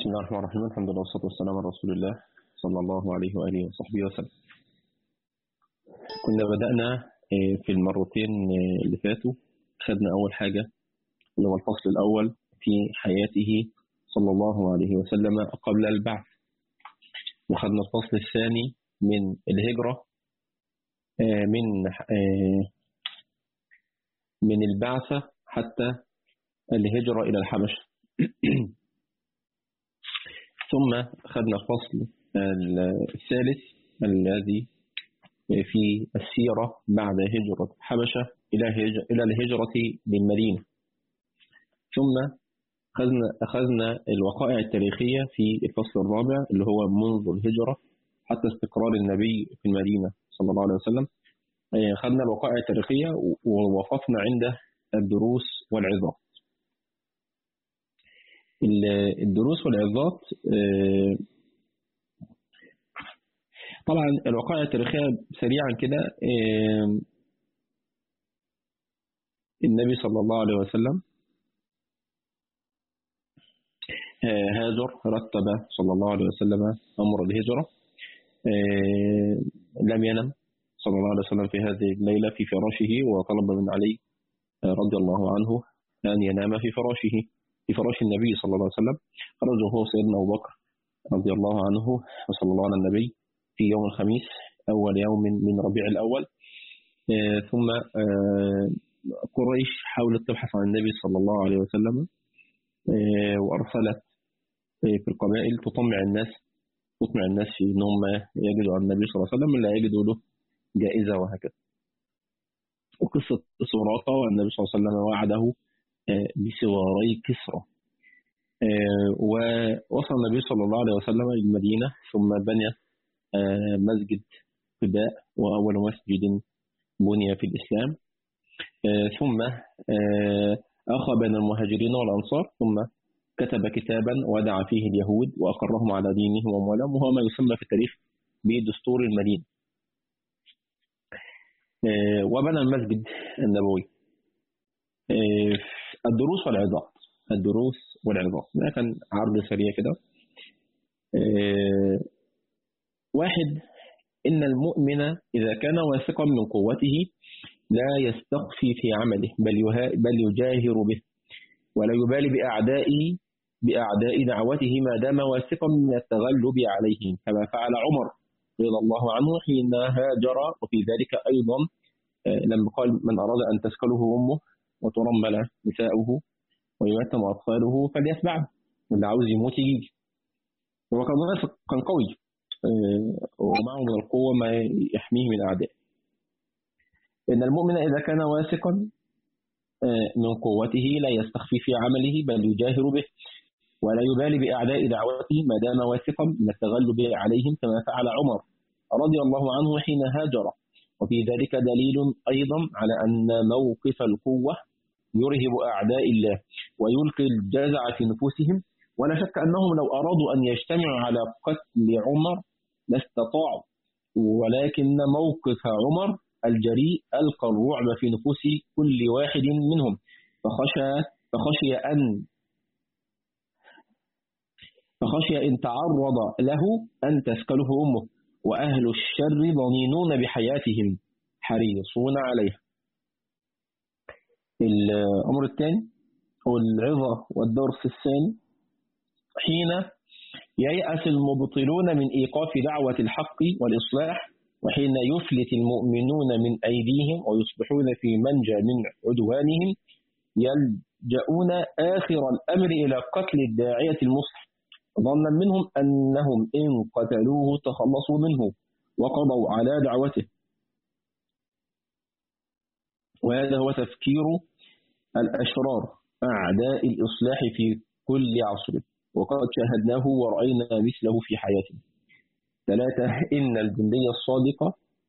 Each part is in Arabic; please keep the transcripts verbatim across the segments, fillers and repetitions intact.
بسم الله الرحمن الرحيم. الحمد لله والصلاة والسلام على رسول الله صلى الله عليه وآله وصحبه وسلم. كنا بدأنا في المرتين اللي فاتوا، خدنا أول حاجة اللي هو الفصل الأول في حياته صلى الله عليه وسلم قبل البعث، وخدنا الفصل الثاني من الهجرة من من البعثة حتى الهجرة إلى الحبشة. ثم خدنا الفصل الثالث الذي في السيرة بعد هجرة الحبشة إلى إلى الهجرة للمدينة. ثم أخذنا أخذنا الوقائع التاريخية في الفصل الرابع اللي هو منذ الهجرة حتى استقرار النبي في المدينة صلى الله عليه وسلم. أخذنا الوقائع التاريخية ووقفنا عند الدروس والعظات. الدروس والعظات طبعا الوقائع التاريخية سريعا كده، النبي صلى الله عليه وسلم هاجر، رتب صلى الله عليه وسلم أمر الهجرة، لم ينم صلى الله عليه وسلم في هذه الليلة في فراشه، وطلب من علي رضي الله عنه أن ينام في فراشه في فراش النبي صلى الله عليه وسلم. خرج هو سيدنا أبو بكر رضي الله عنه وصلى الله على النبي في يوم الخميس أول يوم من ربيع الأول. آه ثم آه قريش حاولت تبحث عن النبي صلى الله عليه وسلم، آه وأرسلت آه في القبائل تطمع الناس تطمع الناس في أنهم يجدوا عن النبي صلى الله عليه وسلم لا يجدوا له جائزة وهكذا. وقصة سراقة والنبي صلى الله عليه وسلم وعده بسواري كسرى. ووصل النبي صلى الله عليه وسلم إلى المدينة، ثم بنى مسجد قباء وأول مسجد بني في الإسلام. ثم أخى بين المهاجرين والأنصار، ثم كتب كتابا ودعا فيه اليهود وأقرهم على دينهم وأموالهم، وهو ما يسمى في التاريخ بدستور المدينة. وبنى المسجد النبوي. الدروس والعظات الدروس والعظات ده كان عرض سريع كده. أه واحد، إن المؤمن إذا كان واثقا من قوته لا يستخفي في عمله بل, بل يجاهر به، ولا يبالي بأعداء بأعداء دعوته ما دام واثقا من التغلب عليهم، كما فعل عمر رضي الله عنه حين هاجر. وفي ذلك أيضا أه لما قال من أراد أن تسكله أمه وترمل نساؤه ويمتم أطفاله فليتبعه، واللي عاوز يموت يجي. هو كان واثق، كان قوي، ومعه من القوة ما يحميه من الأعداء. إن المؤمن إذا كان واثقا من قوته لا يستخفي في عمله بل يجاهر به، ولا يبالي بأعداء دعوته ما دام واثقا من التغلب عليهم، كما فعل عمر رضي الله عنه حين هاجر. وفي ذلك دليل أيضا على أن موقف القوة يرهب أعداء الله ويلقي الجزع في نفوسهم، ولا شك أنهم لو أرادوا أن يجتمعوا على قتل عمر لاستطاعوا، ولكن موقف عمر الجريء ألقى الرعب في نفوس كل واحد منهم، فخشى فخشي أن فخشي إن تعرض له أن تسكله أمه، وأهل الشر ضنينون بحياتهم حريصون عليها. الأمر الثاني هو العظة والدرس الثاني، حين ييأس المبطلون من إيقاف دعوة الحق والإصلاح، وحين يفلت المؤمنون من أيديهم ويصبحون في منجى من عدوانهم، يلجؤون آخر الأمر إلى قتل الداعية المصلح، ظنا منهم أنهم إن قتلوه تخلصوا منه وقضوا على دعوته. وهذا هو تفكير الأشرار أعداء الإصلاح في كل عصر، وقد شاهدناه ورأينا مثله في حياتنا. ثلاثة، إن الجندي الصادق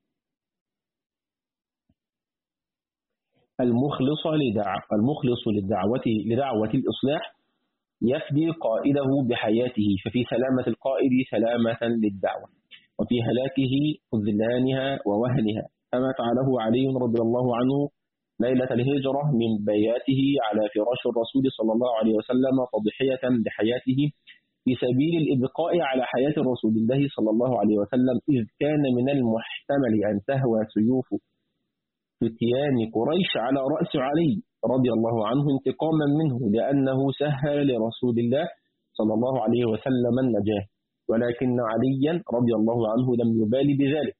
المخلص لدعوة المخلص للدعوة لدعوة الإصلاح يفدي قائده بحياته، ففي سلامة القائد سلامة للدعوة، وفي هلاكه خذلانها ووهنها، كما فعله علي رضي الله عنه ليلة الهجرة من بياته على فراش الرسول صلى الله عليه وسلم تضحية بحياته في سبيل الإبقاء على حياة رسول الله صلى الله عليه وسلم، إذ كان من المحتمل أن تهوى سيوف فتيان قريش على رأس علي رضي الله عنه انتقاما منه، لأنه سهل لرسول الله صلى الله عليه وسلم النجاة، ولكن عليا رضي الله عنه لم يبالي بذلك،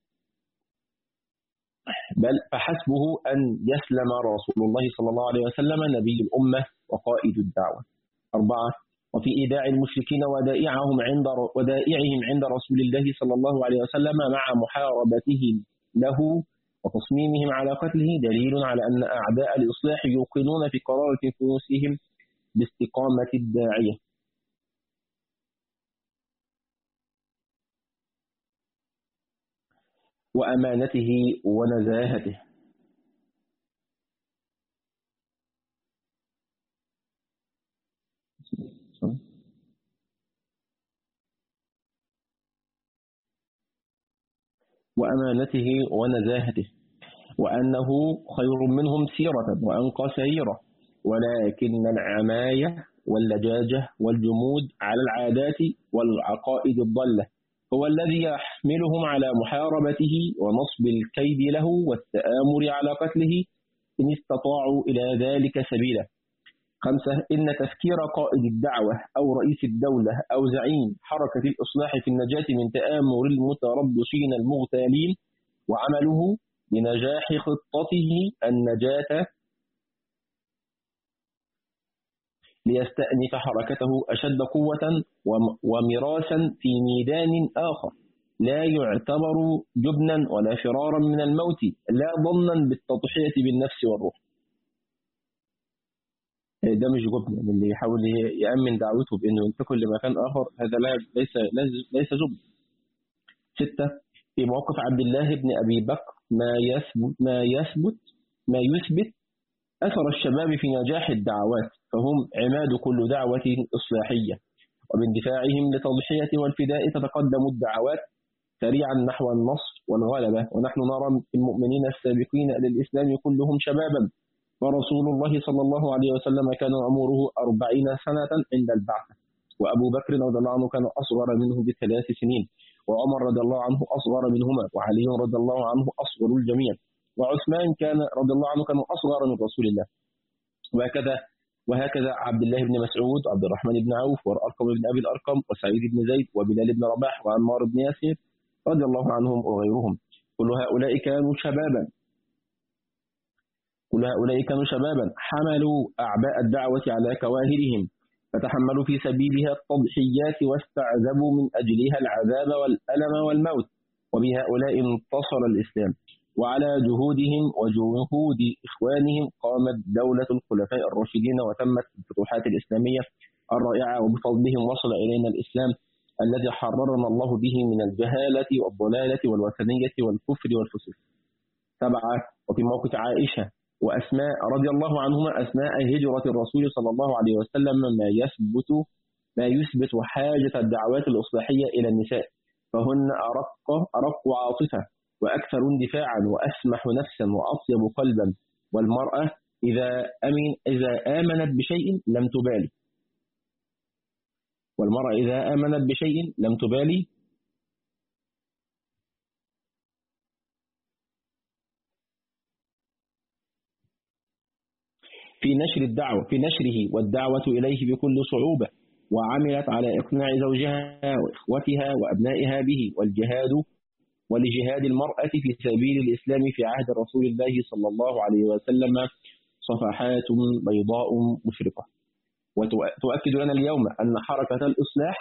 بل فحسبه أن يسلم رسول الله صلى الله عليه وسلم نبي الأمة وقائد الدعوة. أربعة، وفي إيداع المشركين ودائعهم عند ودائعهم عند رسول الله صلى الله عليه وسلم مع محاربتهم له وتصميمهم على قتله دليل على أن أعداء الإصلاح يوقنون في قرارة نفوسهم باستقامة الداعية. وأمانته ونزاهته. وأمانته ونزاهته وأنه خير منهم سيرة وأنقى سريرة، ولكن العماية واللجاجة والجمود على العادات والعقائد الضالة هو الذي يحملهم على محاربته ونصب الكيد له والتآمر على قتله إن استطاعوا إلى ذلك سبيلا. خمسة، إن تفكير قائد الدعوة أو رئيس الدولة أو زعيم حركة الإصلاح في النجاة من تآمر المتربصين المغتالين وعمله لنجاح خطته النجاة ليستأنف حركته أشد قوة ومراسا في ميدان آخر لا يعتبر جبنا ولا فرارا من الموت، لا ظنا بالتضحية بالنفس والروح. ده مش جبن، يعني اللي يحاول يأمن دعوته بأنه ينتقل لمكان آخر هذا لا ليس ليس جبن. ستة، في موقف عبد الله بن أبي بكر ما يثبت ما يثبت ما يثبت أثر الشباب في نجاح الدعوات، فهم عماد كل دعوة إصلاحية، وباندفاعهم لتضحية والفداء تتقدم الدعوات سريعا نحو النصر والغلبة. ونحن نرى المؤمنين السابقين للإسلام كلهم شبابا، ورسول الله صلى الله عليه وسلم كان عمره أربعين سنة عند البعثة، وأبو بكر رضي الله عنه كان أصغر منه بثلاث سنين، وعمر رضي الله عنه أصغر منهما، وعلي رضي الله عنه أصغر الجميع، وعثمان كان رضي الله عنه كان أصغر من رسول الله، وهكذا وهكذا عبد الله بن مسعود وعبد الرحمن بن عوف والأرقم بن أبي الأرقم وسعيد بن زيد وبلال بن رباح وعمار بن ياسر رضي الله عنهم وغيرهم، كل هؤلاء كانوا شبابا كل هؤلاء كانوا شبابا حملوا أعباء الدعوة على كواهلهم، فتحملوا في سبيلها التضحيات واستعذبوا من أجلها العذاب والألم والموت، وبهؤلاء انتصر الإسلام، وعلى جهودهم وجهود إخوانهم قامت دولة الخلفاء الراشدين وتمت الفتوحات الإسلامية الرائعة، وبفضلهم وصل إلينا الإسلام الذي حررنا الله به من الجهالة والضلالة والوثنية والكفر والفسوق. سبعة، وفي موقف عائشة وأسماء رضي الله عنهما أثناء هجرة الرسول صلى الله عليه وسلم ما يثبت ما يثبت حاجة الدعوات الإصلاحية إلى النساء، فهن أرق أرق عاطفة وأكثر اندفاعا وأسمح نفسا وأطيب قلبا، والمرأة إذا أمن إذا آمنت بشيء لم تبالي والمرأة إذا آمنت بشيء لم تبالي في نشر الدعوة في نشره والدعوة إليه بكل صعوبة، وعملت على إقناع زوجها وإخوتها وأبنائها به، والجهاد ولجهاد المرأة في سبيل الإسلام في عهد رسول الله صلى الله عليه وسلم صفحات بيضاء مشرقة. وتؤكد لنا اليوم أن حركة الإصلاح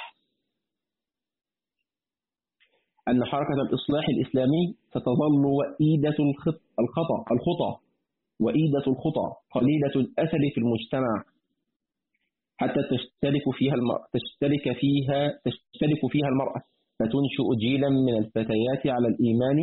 أن حركة الإصلاح الإسلامي ستظل وئيدة الخطأ الخطأ وإيدة الخطى قليلة الأثر في المجتمع حتى تشترك فيها المرأة تشترك فيها تشترك فيها المرأة فتنشئ جيلا من الفتيات على الإيمان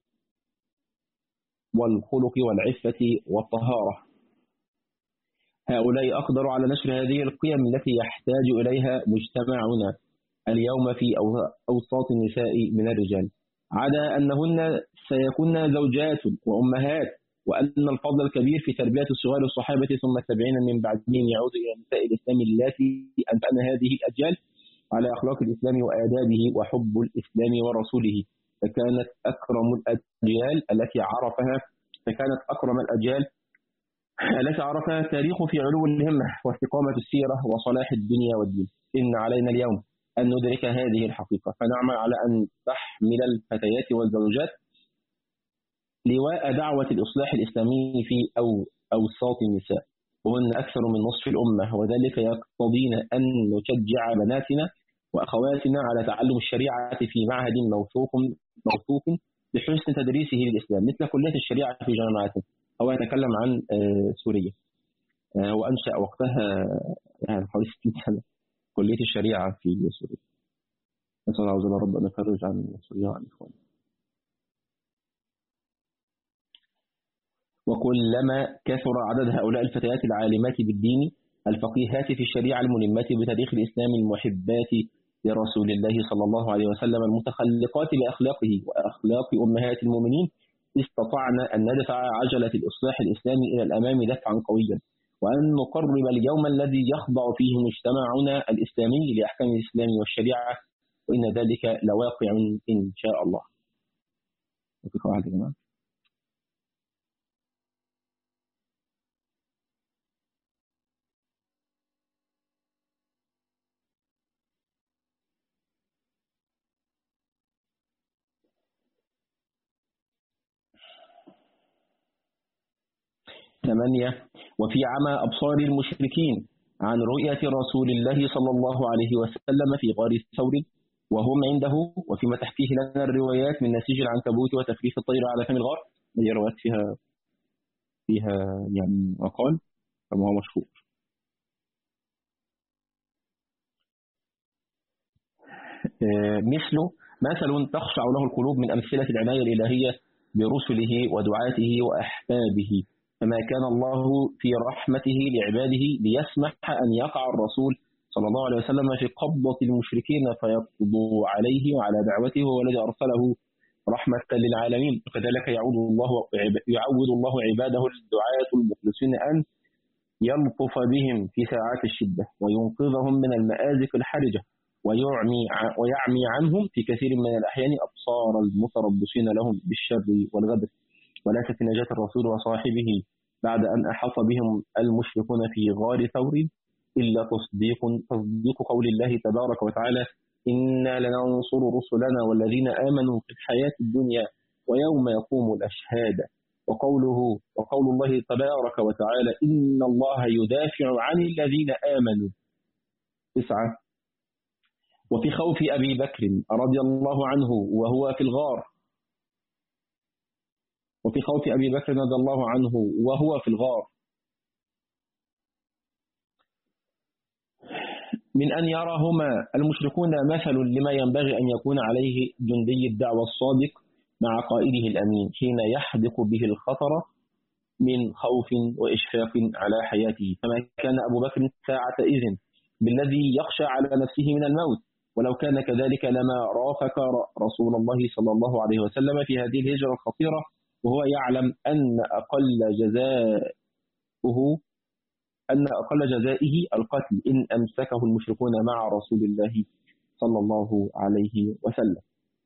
والخلق والعفة والطهارة. هؤلاء أقدروا على نشر هذه القيم التي يحتاج إليها مجتمعنا اليوم في أوساط النساء من الرجال، عدا أنهن سيكون زوجات وأمهات، وأن الفضل الكبير في تربية صغار الصحابة ثم التابعين من بعدهم يعود إلى نساء الإسلام اللاتي أنشأن هذه الأجيال على أخلاق الإسلام وآدابه وحب الإسلام ورسوله، فكانت أكرم الأجيال التي عرفها فكانت أكرم الأجيال التي عرفها التاريخ في علو الهمة واستقامة السيرة وصلاح الدنيا والدين. إن علينا اليوم أن ندرك هذه الحقيقة، فنعمل على أن تحمل الفتيات والزوجات لواء دعوة الإصلاح الإسلامي في أو أوساط النساء، وهن أكثر من نصف الأمة، وذلك يقتضينا أن نشجع بناتنا وأخواتنا على تعلم الشريعة في معهد موثوق موثوق بحسن تدريسه للإسلام، مثل كلية الشريعة في جامعاته. هو يتكلم عن سوريا، وأنشأ وقتها يعني حوالي ستين سنة كلية الشريعة في سوريا. نسأل الله عز وجل رب أن يفرج عن سوريا وعن إخواننا. وكلما كثر عدد هؤلاء الفتيات العالمات بالدين الفقيهات في الشريعة الملمات بتاريخ الإسلام المحبات لرسول الله صلى الله عليه وسلم المتخلقات بأخلاقه وأخلاق أمهات المؤمنين، استطعنا أن ندفع عجلة الإصلاح الإسلامي إلى الأمام دفعا قويا، وأن نقرب اليوم الذي يخضع فيه مجتمعنا الإسلامي لأحكام الإسلام والشريعة، وإن ذلك لواقع إن شاء الله. ثمانية. وفي عمى أبصار المشركين عن رؤية رسول الله صلى الله عليه وسلم في غار ثور وهم عنده، وفيما تحكيه لنا الروايات من نسيج العنكبوت وتفريخ الطير على فم الغار، هي روايات فيها فيها يعني مقال كما هو مشهور. مثل مثل تخشع له القلوب من أمثلة العناية الإلهية برسله ودعاته وأحبابه، فما كان الله في رحمته لعباده ليسمح أن يقع الرسول صلى الله عليه وسلم في قبضة المشركين فيقضوا عليه وعلى دعوته، هو الذي أرسله رحمة للعالمين. وكذلك يعود الله يعود الله عباده الدعاة المخلصين أن يلطف بهم في ساعات الشدة وينقذهم من المآزق الحرجة، ويعمي ويعمي عنهم في كثير من الأحيان أبصار المتربصين لهم بالشر والغدر. وليست نجاة الرسول وصاحبه بعد أن أحاط بهم المشركون في غار ثور إلا تصديق تصديق قول الله تبارك وتعالى: إنا لننصر رسلنا والذين آمنوا في الحياة الدنيا ويوم يقوم الأشهاد. وقوله وقول الله تبارك وتعالى: إن الله يدافع عن الذين آمنوا. تسعة. وفي خوف أبي بكر رضي الله عنه وهو في الغار وفي خوف أبي بكر رضي الله عنه وهو في الغار من أن يراهما المشركون مثل لما ينبغي أن يكون عليه جندي الدعوة الصادق مع قائده الأمين حين يحدق به الخطر من خوف وإشفاق على حياته، كما كان أبو بكر ساعة إذن بالذي يخشى على نفسه من الموت، ولو كان كذلك لما رافق رسول الله صلى الله عليه وسلم في هذه الهجرة الخطيرة وهو يعلم أن أقل جزاؤه أن أقل جزائه القتل إن أمسكه المشركون مع رسول الله صلى الله عليه وسلم،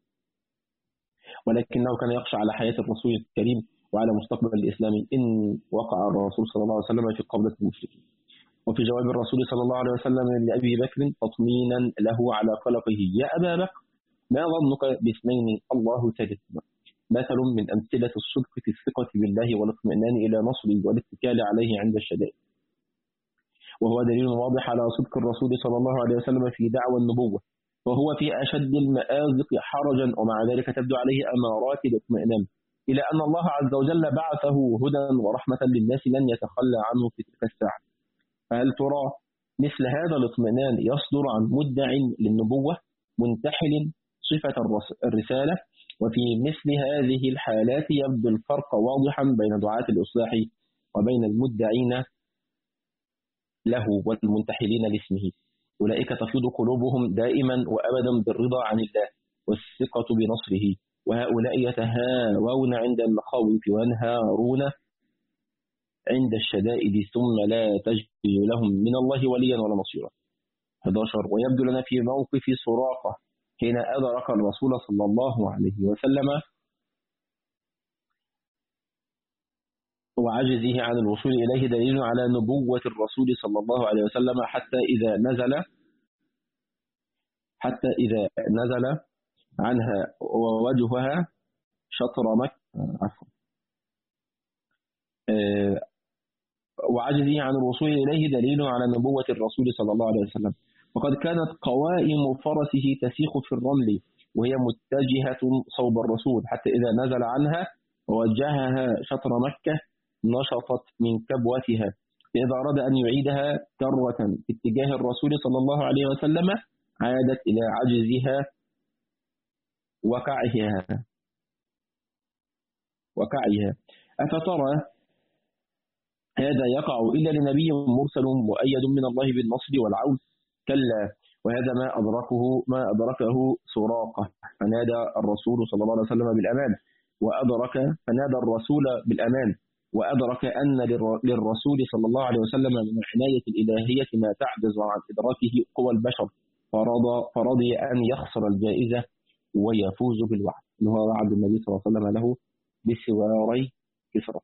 ولكنه كان يخشى على حياة الرسول الكريم وعلى مستقبل الإسلام إن وقع الرسول صلى الله عليه وسلم في قبضة المشركين. وفي جواب الرسول صلى الله عليه وسلم لأبي بكر تطمينا له على قلقه: يا أبا بكر، ما ظنك باثنين الله ثالثهما؟ مثل من أمثلة الصدق في الثقة بالله والاطمئنان إلى نصره والاتكال عليه عند الشدائد، وهو دليل واضح على صدق الرسول صلى الله عليه وسلم في دعوى النبوة، وهو في أشد المآزق حرجا ومع ذلك تبدو عليه أمارات الاطمئنان، إلى أن الله عز وجل بعثه هدى ورحمة للناس لن يتخلى عنه في تلك الساعة. فهل ترى مثل هذا الاطمئنان يصدر عن مدع للنبوة منتحل صفة الرسالة؟ وفي مثل هذه الحالات يبدو الفرق واضحا بين دعاة الإصلاح وبين المدعين له والمنتحلين لاسمه. أولئك تفيض قلوبهم دائما وأبدا بالرضا عن الله والثقة بنصره، وهؤلاء يتهاوون عند المخاوف وينهارون عند الشدائد ثم لا تجد لهم من الله وليا ولا نصيرا. أحد عشر ويبدو لنا في موقف سراقة حين أدرك الرسول صلى الله عليه وسلم وعجزه عن الوصول إليه دليل على نبوة الرسول صلى الله عليه وسلم حتى إذا نزل حتى إذا نزل عنها ووجهها شطر مكة عفوا أه وعجزه عن الوصول إليه دليل على نبوة الرسول صلى الله عليه وسلم. وقد كانت قوائم فرسه تسيخ في الرمل وهي متجهة صوب الرسول حتى إذا نزل عنها ووجهها شطر مكة نشطت من كبوتها، فإذا أراد أن يعيدها كرة في اتجاه الرسول صلى الله عليه وسلم عادت إلى عجزها وكعها وكعها. أفترى هذا يقع إلا لنبي مرسل مؤيد من الله بالنصر والعون؟ كلا، وهذا ما أدركه ما أدركه سراقة، فنادى الرسول صلى الله عليه وسلم بالأمان وأدرك فنادى الرسول بالأمان وأدرك أن للرسول صلى الله عليه وسلم من العناية الإلهية ما تعجز عن إدراكه قوى البشر، فرضى فرضي أن يخسر الجائزة ويفوز بالوعد، اللي هو وعد النبي صلى الله عليه وسلم له بسواري كسرى.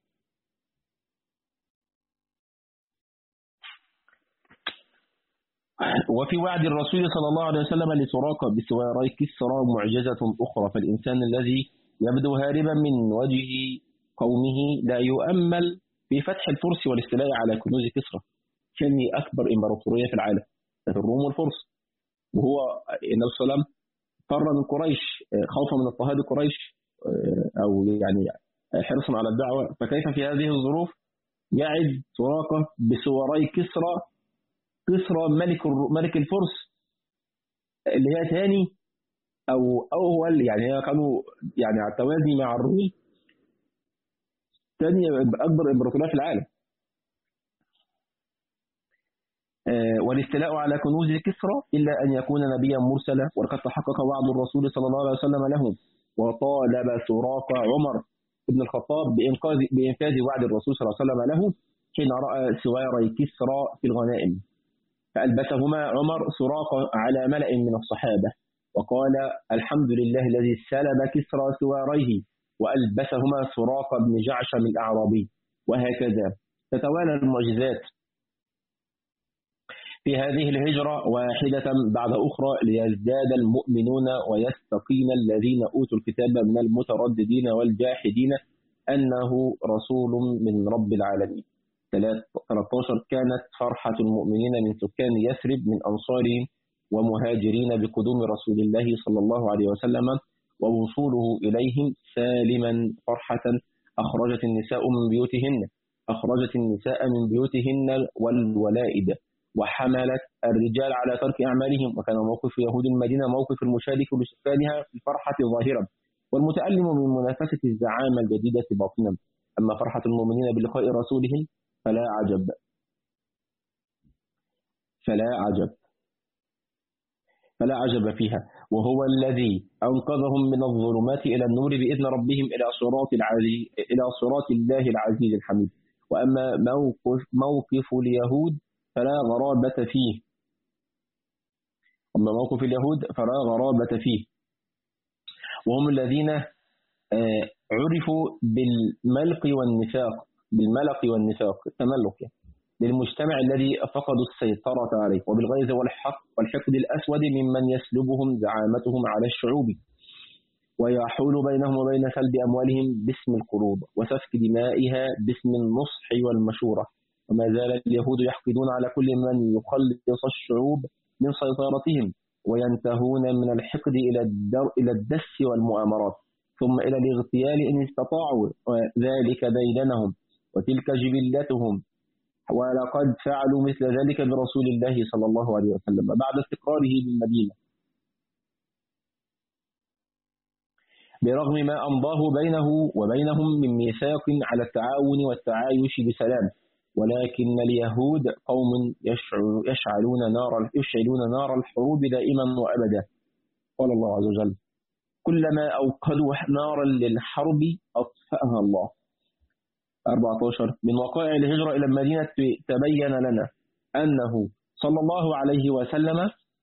وفي وعد الرسول صلى الله عليه وسلم لسراقة بسواري كسرى معجزة أخرى، فالإنسان الذي يبدو هاربا من وجه قومه لا يؤمل في فتح الفرس والاستيلاء على كنوز كسرى، ثاني أكبر إمبراطورية في العالم في الروم والفرس، وهو النبي صلى الله عليه وسلم فر من قريش خوفا من اضطهاد قريش أو يعني حرصا على الدعوة، فكيف في هذه الظروف يعد سراقة بسواري كسرى كسرى ملك ملك الفرس اللي هي ثاني أو أول، يعني كانوا يعني على التوازي مع الروم ثاني أكبر إمبراطورية في العالم. والاستيلاء على كنوز كسرى إلا أن يكون نبيا مرسلا، ولقد تحقق وعد الرسول صلى الله عليه وسلم لهم، وطالب سراقة عمر بن الخطاب بإنقاذ بإنفاذ وعد الرسول صلى الله عليه وسلم له حين رأى سواري كسرى في الغنائم، فألبسهما عمر سراقة على ملأ من الصحابة وقال الحمد لله الذي سلب كسرى سواريه وألبسهما سراقة بن جعشم الأعرابي. وهكذا تتوالى المعجزات في هذه الهجرة واحدة بعد أخرى ليزداد المؤمنون ويستقيم الذين أوتوا الكتاب من المترددين والجاحدين أنه رسول من رب العالمين. ثلاثة عشر كانت فرحة المؤمنين من سكان يثرب من أنصارهم ومهاجرين بقدوم رسول الله صلى الله عليه وسلم ووصوله إليهم سالما فرحة أخرجت النساء من بيوتهن أخرجت النساء من بيوتهن والولائد وحملت الرجال على ترك أعمالهم، وكان موقف يهود المدينة موقف المشارك لسكانها في الفرحة ظاهرا والمتألم من منافسة الزعامة الجديدة باطنا. أما فرحة المؤمنين بلقاء رسولهم فلا عجب فلا عجب فلا عجب فيها، وهو الذي أنقذهم من الظلمات إلى النور بإذن ربهم إلى صراط العزيز إلى صراط الله العزيز الحميد. وأما موقف موقف اليهود فلا غرابة فيه أما موقف اليهود فلا غرابة فيه وهم الذين عرفوا بالملق والنفاق بالملق والنفاق التملق يعني للمجتمع الذي فقدوا السيطرة عليه، وبالغيظ والحق والحقد الأسود ممن يسلبهم زعامتهم على الشعوب ويحول بينهم وبين سلب أموالهم باسم القروض وسفك دمائها باسم النصح والمشورة. وما زال اليهود يحقدون على كل من يخلص الشعوب من سيطرتهم وينتهون من الحقد إلى الدس والمؤامرات ثم إلى الاغتيال إن استطاعوا، ذلك ديدنهم وتلك جبلتهم، ولقد فعلوا مثل ذلك برسول الله صلى الله عليه وسلم بعد استقراره بالمدينة برغم ما أمضاه بينه وبينهم من ميثاق على التعاون والتعايش بسلام، ولكن اليهود قوم يشعلون نار يشعلون نار الحروب دائما وأبدا. قال الله عز وجل كلما أوقدوا نارا للحرب أطفأها الله. أربعة عشر من وقائع الهجرة إلى المدينة تبين لنا أنه صلى الله عليه وسلم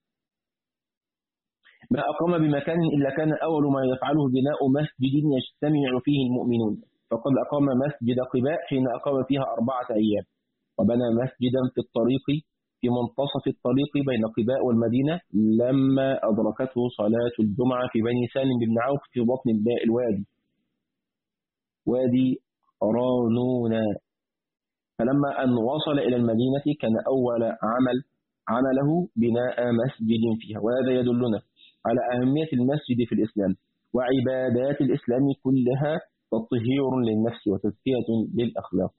ما أقام بمكان إلا كان أول ما يفعله بناء مسجد يجتمع فيه المؤمنون، فقد أقام مسجد قباء حين أقام فيها أربعة أيام، وبنى مسجدا في الطريق في منتصف الطريق بين قباء والمدينة لما أدركته صلاة الجمعة في بني سالم بن عوف في بطن الوادي وادي رانونا. فلما أن وصل إلى المدينة كان أول عمل عمله بناء مسجد فيها، وهذا يدلنا على أهمية المسجد في الإسلام وعبادات الإسلام كلها تطهير للنفس وتزكية للأخلاق.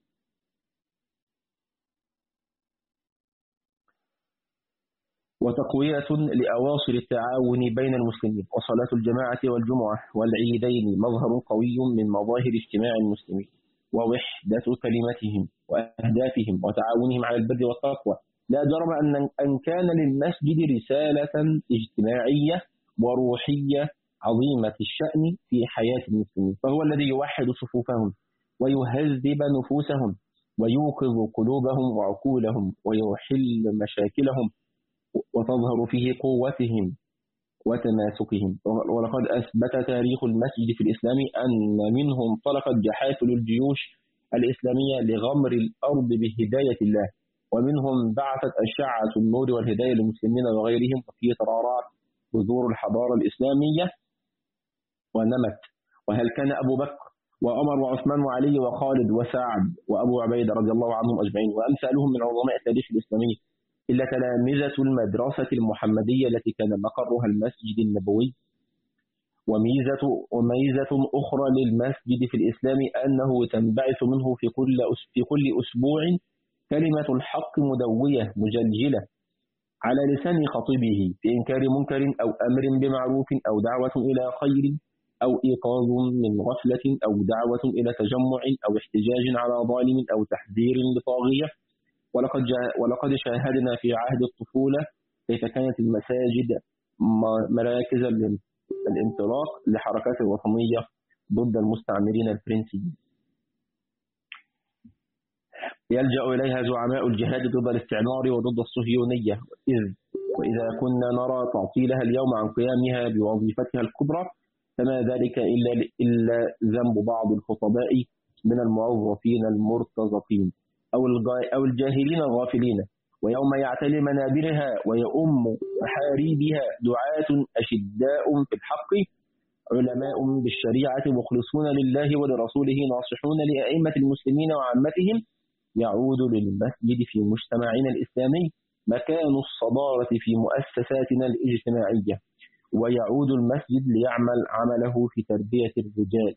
وتقوية لأواصر التعاون بين المسلمين، وصلاة الجماعة والجمعة والعيدين مظهر قوي من مظاهر اجتماع المسلمين ووحدة كلمتهم وأهدافهم وتعاونهم على البر والتقوى. لا جرم أن أن كان للمسجد رسالة اجتماعية وروحية عظيمة الشأن في حياة المسلمين، فهو الذي يوحد صفوفهم ويهذب نفوسهم ويوقظ قلوبهم وعقولهم ويحل مشاكلهم، وتظهر فيه قوتهم وتماسكهم. ولقد أثبت تاريخ المسجد في الإسلام أن منهم طلقت جحافل الجيوش الإسلامية لغمر الأرض بهداية الله، ومنهم بعثت أشعة النور والهداية للمسلمين وغيرهم، وفي ترعرعت بذور الحضارة الإسلامية ونمت. وهل كان أبو بكر وعمر وعثمان وعلي وخالد وسعد وأبو عبيدة رضي الله عنهم أجمعين وأمثالهم من عظماء التاريخ الإسلامي إلا تلامذة المدرسة المحمدية التي كان مقرها المسجد النبوي؟ وميزة, وميزة أخرى للمسجد في الإسلام أنه تنبعث منه في كل في كل أسبوع كلمة الحق مدوية مجلجلة على لسان خطيبه في إنكار منكر أو أمر بمعروف أو دعوة إلى خير أو إيقاظ من غفلة أو دعوة إلى تجمع أو احتجاج على ظالم أو تحذير لطاغية. ولقد ولقد شاهدنا في عهد الطفولة كيف كانت المساجد مراكز الانطلاق لحركات الوطنية ضد المستعمرين الفرنسيين، يلجأ إليها زعماء الجهاد ضد الاستعمار وضد الصهيونية. إذ وإذا كنا نرى تعطيلها اليوم عن قيامها بوظيفتها الكبرى فما ذلك إلا إلا ذنب بعض الخطباء من الموظفين المرتزقين أو أو الجاهلين الغافلين. ويوم يعتلي منابرها ويؤم محاريبها دعاة أشداء في الحق علماء بالشريعة مخلصون لله ولرسوله ناصحون لأئمة المسلمين وعامتهم، يعود للمسجد في مجتمعنا الإسلامي مكان الصدارة في مؤسساتنا الاجتماعية، ويعود المسجد ليعمل عمله في تربية الرجال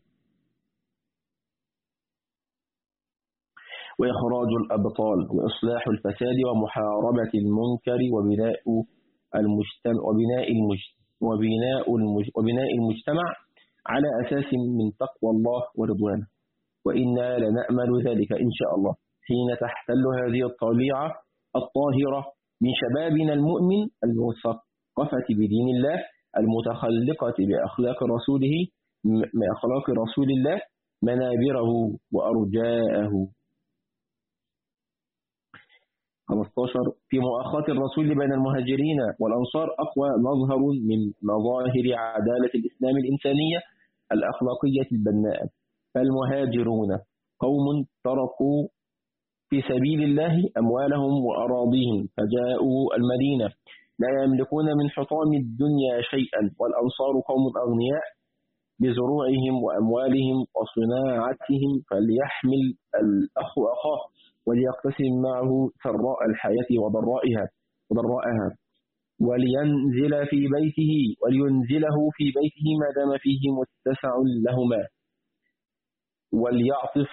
وإخراج الأبطال وإصلاح الفساد ومحاربة المنكر وبناء المجتمع وبناء المجتمع وبناء المجتمع, وبناء المجتمع على أساس من تقوى الله ورضوانه. وإنا لنأمل ذلك إن شاء الله حين تحتل هذه الطليعة الطاهرة من شبابنا المؤمن المثقفة بدين الله المتخلقة بأخلاق رسوله بأخلاق رسول الله منابره وأرجاءه. خمسة عشر في مؤاخاة الرسول بين المهاجرين والأنصار أقوى مظهر من مظاهر عدالة الإسلام الإنسانية الأخلاقية البناءة. فالمهاجرون قوم تركوا في سبيل الله أموالهم وأراضيهم فجاءوا المدينة لا يملكون من حطام الدنيا شيئا، والأنصار قوم أغنياء بزروعهم وأموالهم وصناعتهم، فليحمل الأخ أخاه وليقتسم معه سراء الحياة وضرائها وضرائها ولينزل في بيته ولينزله في بيته ما دام فيه متسع لهما، وليعطف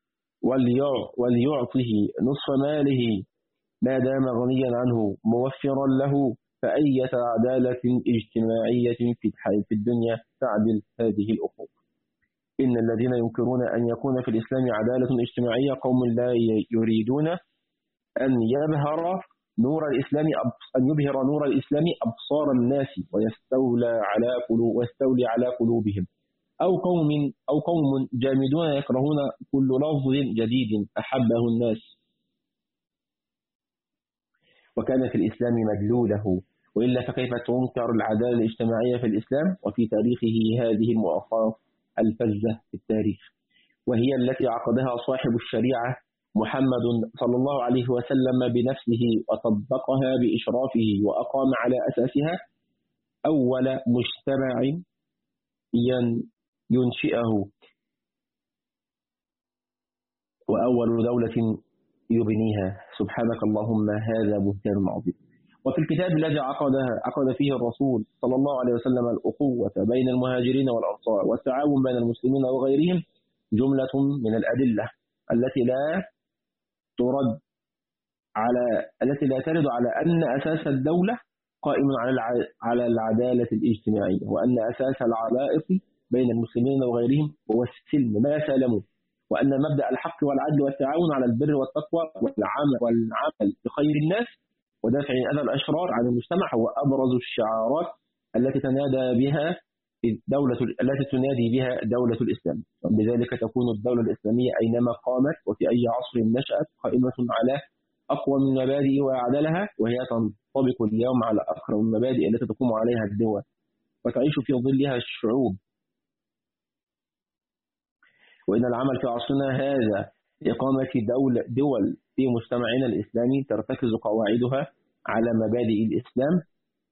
وليعطه نصف ماله ما دام غنيا عنه موفرا له. فأية عدالة اجتماعية في الدنيا تعدل هذه الأخوة؟ إن الذين ينكرون أن يكون في الإسلام عدالة اجتماعية قوم لا يريدون أن يظهر نور الإسلام أن يبهر نور الإسلام أبصار الناس ويستولى على قلوب ويستولي على قلوبهم، أو قوم أو قوم جامدون يكرهون كل لفظ جديد أحبه الناس. وكان في الإسلام مدلوله، وإلا فكيف تنكر العدالة الاجتماعية في الإسلام وفي تاريخه هذه المؤامرات الفذة في التاريخ، وهي التي عقدها صاحب الشريعة محمد صلى الله عليه وسلم بنفسه وطبقها بإشرافه وأقام على أساسها أول مجتمع ينشئه وأول دولة يبنيها. سبحانك اللهم هذا بهتان عظيم. وفي الكتاب الذي عقدها عقد فيه الرسول صلى الله عليه وسلم الأخوة بين المهاجرين والأنصار والتعاون بين المسلمين وغيرهم جملة من الأدلة التي لا ترد على التي لا ترد على أن أساس الدولة قائم على على العدالة الاجتماعية، وأن أساس العلائق بين المسلمين وغيرهم هو السلم ما سالموا، وأن مبدأ الحق والعدل والتعاون على البر والتقوى والعمل والعمل بخير الناس ودفع أذى الأشرار عن المجتمع هو أبرز الشعارات التي تنادى بها الدولة التي تنادي بها دولة الإسلام، وبذلك تكون الدولة الإسلامية أينما قامت وفي أي عصر نشأت قائمة على أقوى من المبادئ وأعدلها، وهي تنطبق اليوم على أكثر من المبادئ التي تقوم عليها الدول وتعيش في ظلها الشعوب. وإن العمل في عصرنا هذا إقامة دولة دول في مجتمعنا الإسلامي ترتكز قواعدها على مبادئ الإسلام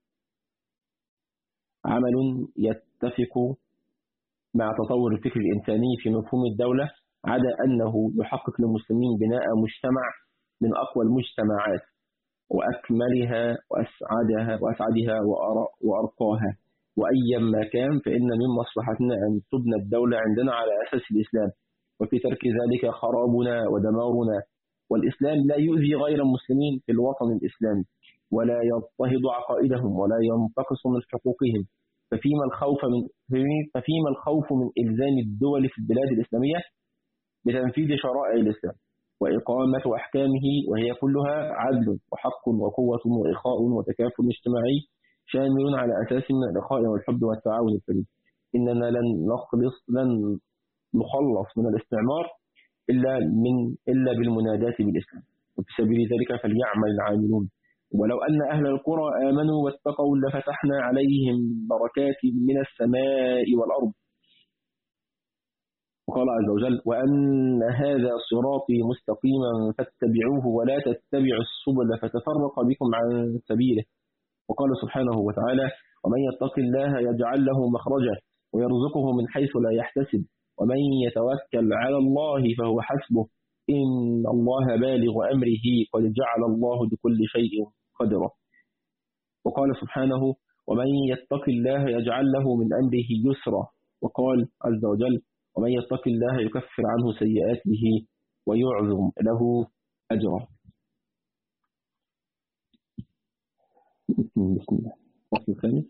عمل يتفق مع تطور الفكر الإنساني في مفهوم الدولة، عدا أنه يحقق للمسلمين بناء مجتمع من أقوى المجتمعات وأكملها وأسعدها وأسعدها وأرقاها. وأيما كان فإن من مصلحتنا أن تبنى الدولة عندنا على أساس الإسلام، وفي ترك ذلك خرابنا ودمارنا. والإسلام لا يؤذي غير المسلمين في الوطن الإسلامي ولا يضطهد عقائدهم ولا ينتقص من حقوقهم، ففيما الخوف من ففيما الخوف من إلزام الدول في البلاد الإسلامية بتنفيذ شرائع الإسلام وإقامة أحكامه، وهي كلها عدل وحق وقوة وإخاء وتكافل اجتماعي شامل على أساس من الإخاء والحب والتعاون الكريم. إننا لن نخلص لن نخلص من الاستعمار إلا من إلا بالمناداة بالإسلام، وفي سبيل ذلك فليعمل العاملون. ولو أن أهل القرى آمنوا واتقوا لفتحنا عليهم بركات من السماء والأرض. وقال عز وجل: وأن هذا صراطي مستقيما فاتبعوه ولا تتبعوا السبل فتفرق بكم عن سبيله. وقال سبحانه وتعالى: ومن يتق الله يجعل له مخرجا ويرزقه من حيث لا يحتسب ومن يتوكل على الله فهو حسبه إن الله بالغ أمره قد جعل الله بكل شيء قدرا. وقال سبحانه: ومن يتق الله يجعل له من أمره يسرا. وقال عز وجل: ومن يتق الله يكفر عنه سيئاته ويعظم له أجرا. بسم الله. الفصل الخامس: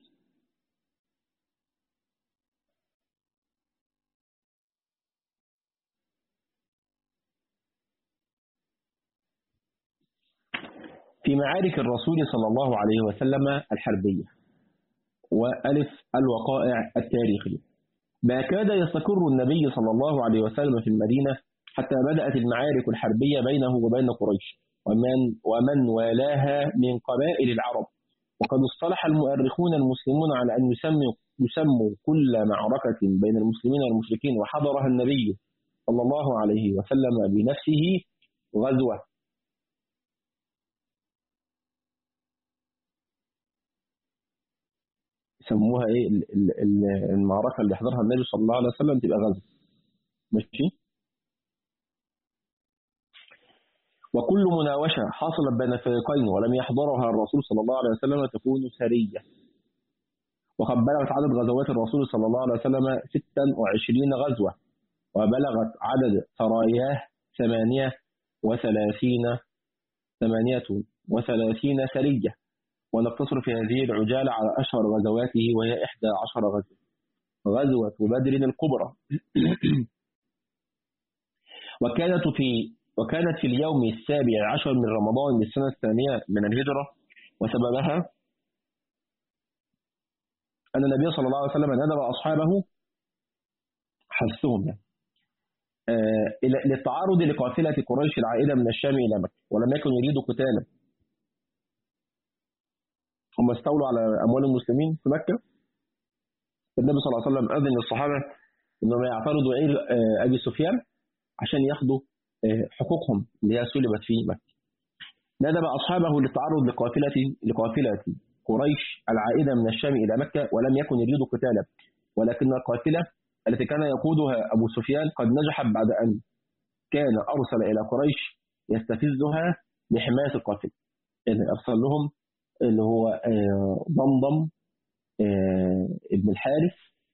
في معارك الرسول صلى الله عليه وسلم الحربية. وألف الوقائع التاريخية. ما كاد يستقر النبي صلى الله عليه وسلم في المدينة حتى بدأت المعارك الحربية بينه وبين قريش ومن, ومن والاها من قبائل العرب. وقد اصطلح المؤرخون المسلمون على أن يسموا, يسموا كل معركة بين المسلمين والمشركين وحضرها النبي صلى الله عليه وسلم بنفسه غزوة. يسموها ايه المعركة اللي حضرها النبي صلى الله عليه وسلم تبقى غزوة. ماشي. وكل مناوشة حصلت بين الفريقين ولم يحضرها الرسول صلى الله عليه وسلم تكون سرية. وقد بلغت عدد غزوات الرسول صلى الله عليه وسلم ستة وعشرين غزوة، وبلغت عدد سراياه ثمانية وثلاثين ثمانية وثلاثين سرية. ونقتصر في هذه العجالة على أشهر غزواته وهي إحدى عشر غزوة. غزوة بدر الكبرى وكانت في وكانت في اليوم السابع عشر من رمضان للسنة الثانية من الهجرة، وسببها أن النبي صلى الله عليه وسلم ندب أصحابه حثهم يعني آه للتعرض لقافلة قريش العائدة من الشام إلى مكة، ولم يكن يريد قتالا هم استولوا على أموال المسلمين في مكة. النبي صلى الله عليه وسلم أذن للصحابة إنهم يعترضوا عير أبي سفيان عشان ياخدوا حقوقهم اللي هي سلبت في مكة. ندب أصحابه للتعرض لقافلة لقافلة قريش العائدة من الشام إلى مكة، ولم يكن يريد قتالا، ولكن القافلة التي كان يقودها أبو سفيان قد نجحت بعد أن كان أرسل إلى قريش يستفزها لحماية القافلة. يعني أرسل لهم اللي هو ضمضم ابن الحارث،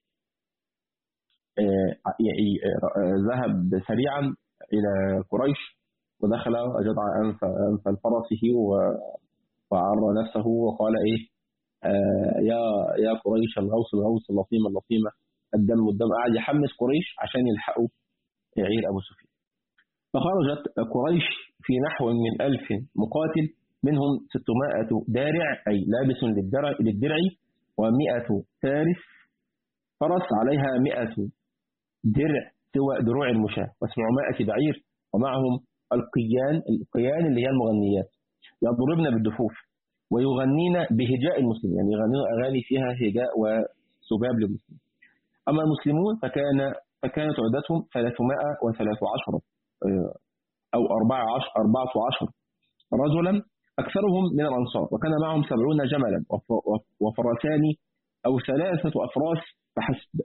ذهب سريعا إلى قريش ودخل وجدع أنف أنف فرسه وعرى نفسه وقال إيه آه يا يا قريش الغوص الغوص اللطيمة اللطيمة الدم الدم، قاعد يحمس قريش عشان يلحقوا عير أبو سفيان. فخرجت قريش في نحو من ألف مقاتل، منهم ستمائة دارع أي لابس للدرع للدرع ومائة فارس فرس عليها مائة درع سوى دروع المشاة وسبعمائة بعير، ومعهم القيان القيان اللي هي المغنيات يضربن بالدفوف ويغنين بهجاء المسلمين، يعني يغنون أغاني فيها هجاء وسباب للمسلمين. أما المسلمون فكان فكانت عدتهم ثلاثمائة وثلاثة عشر أو أربعة عشر أربعة عشر رجلا، أكثرهم من الأنصار، وكان معهم سبعون جملا وفرسان أو ثلاثة أفراس فحسب.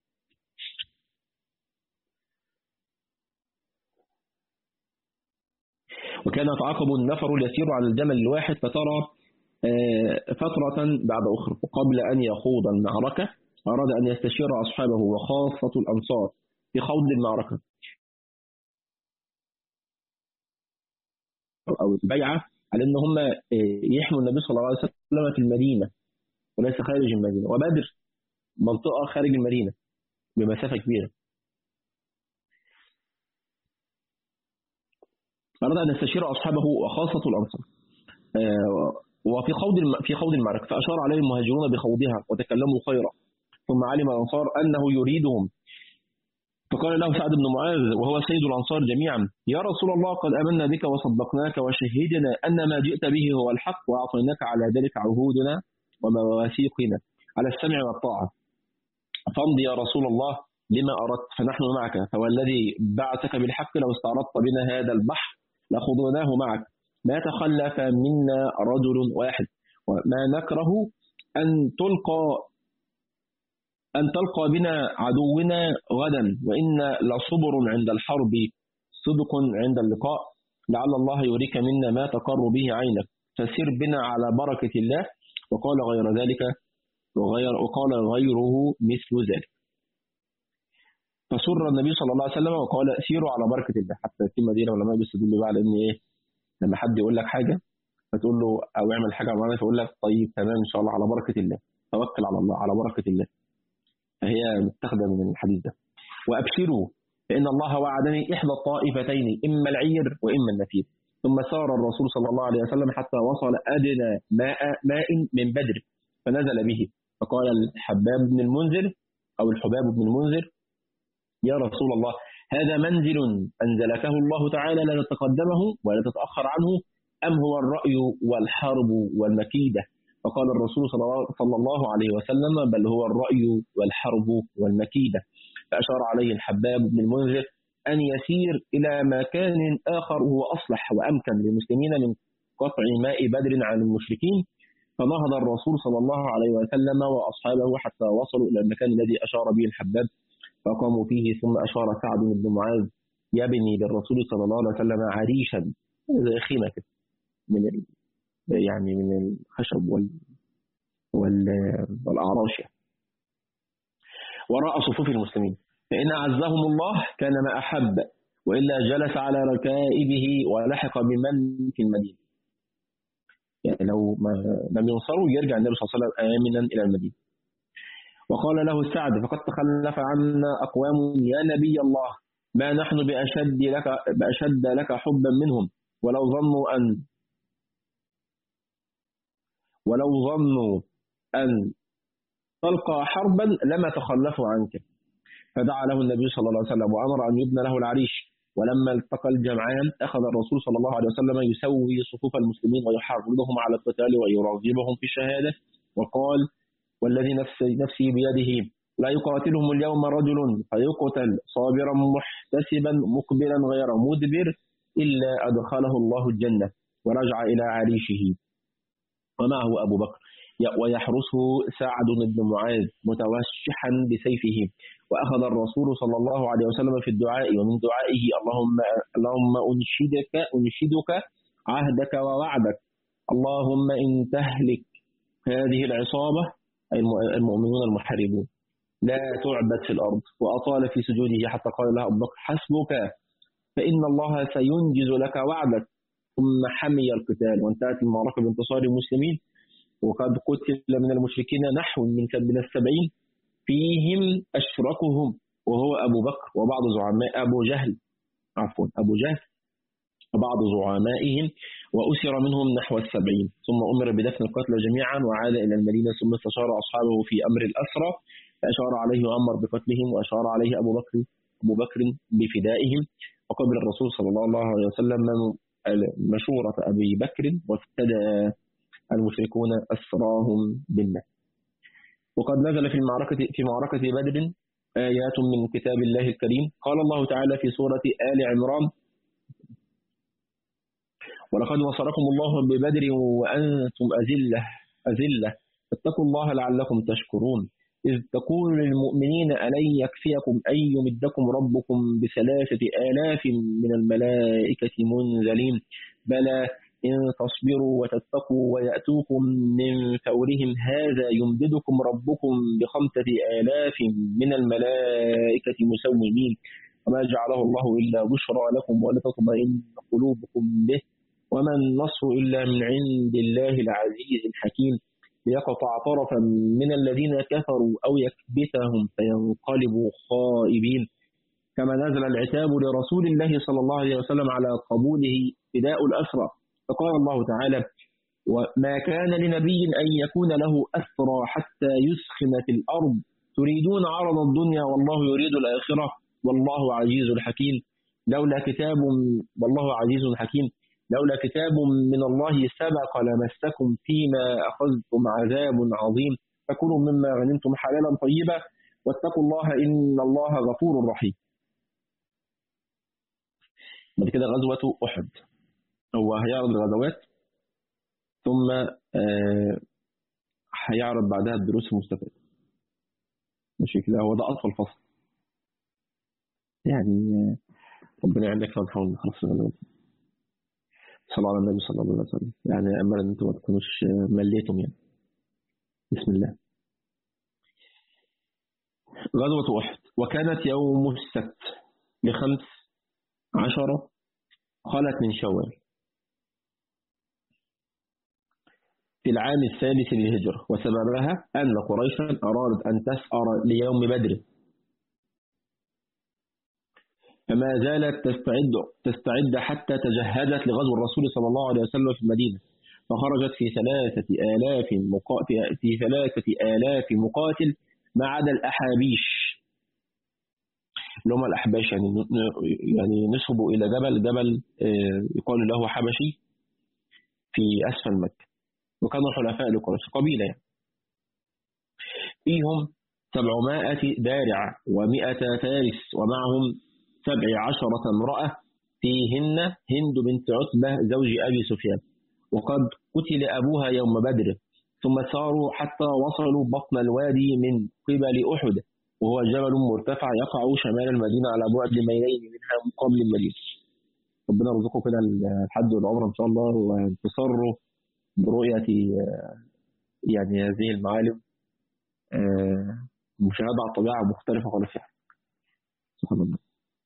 وكان يتعاقب النفر اليسير على الجمل الواحد فترى فترة بعد أخرى، وقبل أن يخوض المعركة أراد أن يستشير أصحابه وخاصة الأنصار في خوض المعركة أو البيعة على أن هم يحموا النبي صلى الله عليه وسلم في المدينة وليس خارج المدينة، وبدر منطقة خارج المدينة بمسافة كبيرة. أراد أن يستشير أصحابه وخاصة الأنصار وفي خوض في خوض المعركة، فأشار عليه المهاجرون بخوضها وتكلموا خيرا، ثم علم الأنصار أنه يريدهم، فقال له سعد بن معاذ وهو سيد الأنصار جميعا: يا رسول الله قد آمنا بك وصدقناك وشهدنا أن ما جئت به هو الحق، وأعطيناك على ذلك عهودنا ومواثيقنا على السمع والطاعة، فامضي يا رسول الله لما أردت فنحن معك، فوالذي بعثك بالحق لو استعرضت بنا هذا البحر لخضناه معك، ما تخلف منا رجل واحد، وما نكره أن تلقى أن تلقى بنا عدونا غدا، وإن لصبر عند الحرب صدق عند اللقاء، لعل الله يريك منا ما تقر به عينك، فسر بنا على بركة الله. وقال غير ذلك وغير وقال غيره مثل ذلك. فسر النبي صلى الله عليه وسلم وقال سيروا على بركة الله. حتى الكلمة دي لما بيستدلوا بقى على ان ايه، لما حد يقول لك حاجة فتقول له او اعمل حاجة معينة فيقول لك طيب تمام ان شاء الله على بركة الله، توكل على الله على بركة الله. فهي متاخده من الحديث ده. وابشروا فان الله وعدني احدى الطائفتين اما العير واما النفير. ثم سار الرسول صلى الله عليه وسلم حتى وصل ادنى ماء ماء من بدر فنزل به، فقال الحباب بن المنذر او الحباب بن المنذر: يا رسول الله هذا منزل أنزلكه الله تعالى لا تتقدمه ولا تتأخر عنه، أم هو الرأي والحرب والمكيدة؟ فقال الرسول صلى الله عليه وسلم: بل هو الرأي والحرب والمكيدة. فأشار عليه الحباب بن المنذر أن يسير إلى مكان آخر هو أصلح وأمكن للمسلمين من قطع ماء بدر عن المشركين. فنهض الرسول صلى الله عليه وسلم وأصحابه حتى وصلوا إلى المكان الذي أشار به الحباب فقاموا فيه. ثم أشار سعد بن معاذ يبني للرسول صلى الله عليه وسلم عريشا زي خيمة من ال... يعني من الخشب وال... وال... والأعراش وراء صفوف المسلمين، فإن أعزهم الله كان ما أحب، وإلا جلس على ركائبه ولحق بمن في المدينة. يعني لو ما لم ينصروا يرجع النبي صلى الله عليه وسلم آمنا إلى المدينة. وقال له سعد: فقد تخلف عنا أقوام يا نبي الله، ما نحن بأشد لك بأشد لك حبا منهم، ولو ظنوا أن ولو ظنوا أن تلقى حربا لما تخلفوا عنك. فدعا له النبي صلى الله عليه وسلم وأمر أن يبنى له العريش، ولما التقى الجمعان أخذ الرسول صلى الله عليه وسلم يسوي صفوف المسلمين ويحرضهم على القتال ويرغبهم في الشهادة، وقال: والذي نفسي, نفسي بيده لا يقاتلهم اليوم رجل فيقتل صابرا محتسبا مقبلا غير مدبر إلا أدخله الله الجنة ورجع إلى عريشه. ومعه أبو بكر ويحرسه سعد بن معاذ متوشحا بسيفه. وأخذ الرسول صلى الله عليه وسلم في الدعاء، ومن دعائه: اللهم اللهم أنشدك أنشدك عهدك ووعدك، اللهم إن تهلك هذه العصابة المؤمنون المحاربون لا تعبد في الأرض. وأطال في سجوده حتى قال له أبو بكر: حسبك فإن الله سينجز لك وعدك. ثم حمي القتال وانتهت المعركة بانتصار المسلمين، وقد قتل من المشركين نحو من من السبعين، فيهم أشركهم وهو أبو بكر وبعض زعماء أبو جهل عفوا أبو جهل وبعض زعمائهم، وأسر منهم نحو السبعين. ثم أمر بدفن القتلى جميعا وعاد إلى المدينة، ثم استشار أصحابه في أمر الأسرى فأشار عليه وأمر بقتلهم، وأشار عليه أبو بكر أبو بكر بفدائهم. وقبل الرسول صلى الله عليه وسلم مشورة أبي بكر وافتدى المشركون أسراهم بالله. وقد نزل في المعركة في معركة بدر آيات من كتاب الله الكريم. قال الله تعالى في سورة آل عمران: ولقد نصركم الله ببدر وأنتم أذلة أذلة فاتقوا الله لعلكم تشكرون، إذ تقول للمؤمنين ألن يكفيكم أن يمدكم ربكم بثلاثة آلاف من الملائكة منزلين، بلى إن تصبروا وتتقوا ويأتوكم من فورهم هذا يمددكم ربكم بخمسة آلاف من الملائكة مسومين، وما جعله الله إلا بشرى لكم ولتطمئن قلوبكم به، وما النصر إلا من عند الله العزيز الحكيم، ليقطع طرفا من الذين كفروا أو يكبتهم فينقلبوا خائبين. كما نزل العتاب لرسول الله صلى الله عليه وسلم على قبوله فداء الأسرى، فقال الله تعالى: وما كان لنبي أن يكون له أسرى حتى يسخن في الأرض تريدون عرض الدنيا والله يريد الآخرة والله عزيز حكيم، لولا كتاب والله عزيز حكيم لولا كتاب من الله سبق لمسكم فيما أخذتم عذاب عظيم، فكلوا مما غنمتم حلالا طيبا واتقوا الله إن الله غفور رحيم. بعد كده غزوة أحد، هو هيعرض الغزوات ثم هيعرض بعدها الدروس المستفادة. ماشي كده، هو ده أطول فصل يعني. ربنا يعينك ونحاول نخلص الغزوات. صلى الله على النبي صلى الله عليه وسلم. يعني أمل أن أنتم ما تكونوش مليتم يعني. بسم الله. غزوة أحد، وكانت يوم السبت لخمس عشرة خلت من شوال في العام الثالث للهجرة، وسببها أن قريشا أرادت أن تسأر ليوم بدر، فما زالت تستعد تستعد حتى تجهزت لغزو الرسول صلى الله عليه وسلم في المدينة، فخرجت في ثلاثة آلاف مقاتل في ثلاثة آلاف مقاتل ما عدا الأحابيش اللي هم الأحباش، يعني يعني نسبوا إلى جبل جبل يقال له حبشي في أسفل مكة، وكانوا حلفاء لقريش قبيلة يعني. فيهم سبعمائة دارع ومائة فارس، ومعهم سبع عشرة امرأة، فيهن هند بنت عتبة زوج أبي سفيان، وقد قتل أبوها يوم بدر. ثم ساروا حتى وصلوا بطن الوادي من قبل أحد، وهو جبل مرتفع يقع شمال المدينة على بعد ميلين منها مقابل المدينة. ربنا يرزقكم كده الحج والعمرة إن شاء الله، وانتصروا برؤية يعني هذه المعالم، مشاهدة على الطبيعة مختلفة خالص يعني. سبحان الله.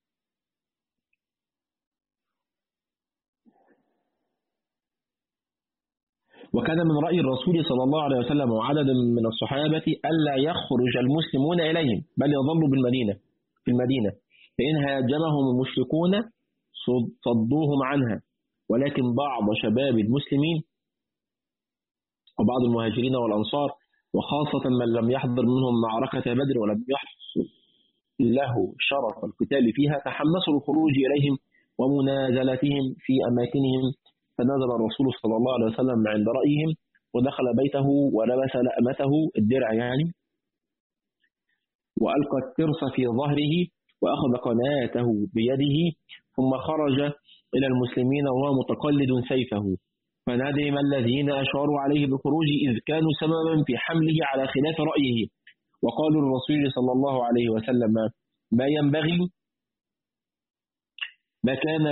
وكان من رأي الرسول صلى الله عليه وسلم وعدد من الصحابة ألا يخرج المسلمون إليهم بل يظلوا بالمدينة في المدينة، فإن هاجمهم المشركون صدوهم عنها. ولكن بعض شباب المسلمين وبعض المهاجرين والأنصار، وخاصة من لم يحضر منهم معركة بدر ولم يحصل له شرف القتال فيها تحمسوا الخروج إليهم ومنازلتهم في أماكنهم، فنزل الرسول صلى الله عليه وسلم عند رأيهم ودخل بيته ولبس لأمته الدرع يعني، وألقى الترس في ظهره وأخذ قناته بيده، ثم خرج إلى المسلمين وهو متقلد سيفه، فندم الذين أشاروا عليه بالخروج إذ كانوا سببا في حمله على خلاف رأيه، وقالوا للرسول صلى الله عليه وسلم ما ينبغي ما كان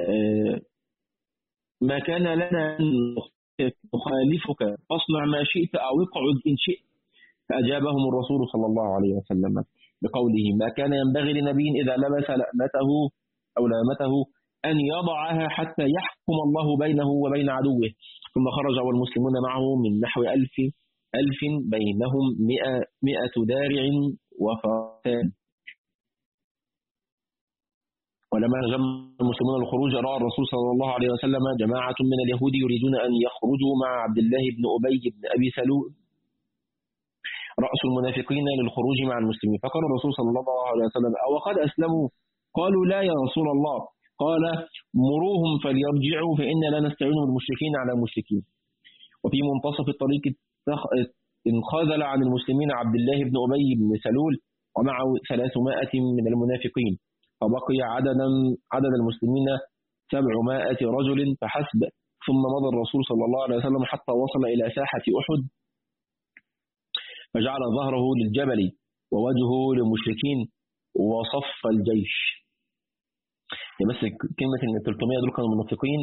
ما كان لنا أن نخالفك، فاصنع ما شئت أو اقعد إن شئت. فأجابهم الرسول صلى الله عليه وسلم بقوله ما كان ينبغي لنبي إذا لبس لأمته أو لامته أن يضعها حتى يحكم الله بينه وبين عدوه. ثم خرج والمسلمون معه من نحو ألف ألف بينهم مئة, مئة دارع وفرسان. ولما جمع المسلمون الخروج رأى الرسول صلى الله عليه وسلم جماعة من اليهود يريدون أن يخرجوا مع عبد الله بن أبي بن أبي سلول رأس المنافقين للخروج مع المسلمين، فقال الرسول صلى الله عليه وسلم أو قد أسلموا؟ قالوا لا يا رسول الله. قال مروهم فليرجعوا فإن لا نستعين بالمشركين على المشركين. وفي منتصف الطريق انخذل عن المسلمين عبد الله بن أبي بن سلول ومعه ثلاثمائة من المنافقين، فبقي عددا عدد المسلمين سبعمائة رجل فحسب. ثم مضى الرسول صلى الله عليه وسلم حتى وصل إلى ساحة أحد، فجعل ظهره للجبل ووجهه للمشركين وصف الجيش. يعني بس كلمة إن ثلاثمائة دول كانوا منافقين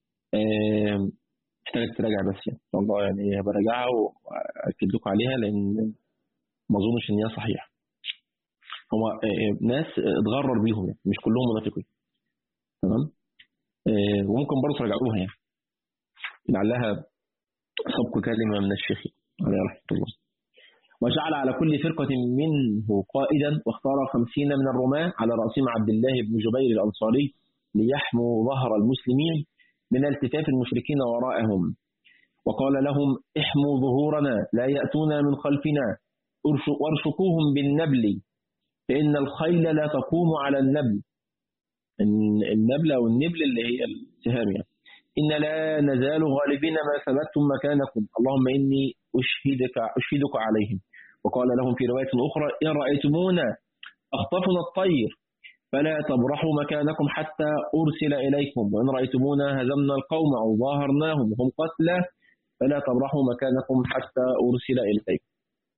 محتاج تراجع بس يعني والله يعني براجعها وأكد لكم عليها لأن ما أظنش إن هي صحيحة. هو ناس اتغرر بيهم يعني مش كلهم منافقين، تمام؟ وممكن برضه تراجعوها يعني لعلها سبق كلمة من الشيخ عليه رحمة الله. وجعل على كل فرقة منه قائدا واختار خمسين من الرماة على رأسهم عبد الله بن جبير الأنصاري ليحموا ظهر المسلمين من التفاف المشركين وراءهم، وقال لهم احموا ظهورنا لا يأتونا من خلفنا وارشقوهم بالنبل فإن الخيل لا تقوم على النبل، النبل أو النبل اللي هي السهام يعني. إن لا نزال غالبين ما ثبتتم مكانكم اللهم إني أشهدك, أشهدك عليهم. وقال لهم في رواية أخرى إن رأيتمونا أخطفنا الطير فلا تبرحوا مكانكم حتى أرسل إليكم، وإن رأيتمونا هزمنا القوم أو ظاهرناهم هم قتلى فلا تبرحوا مكانكم حتى أرسل إليكم.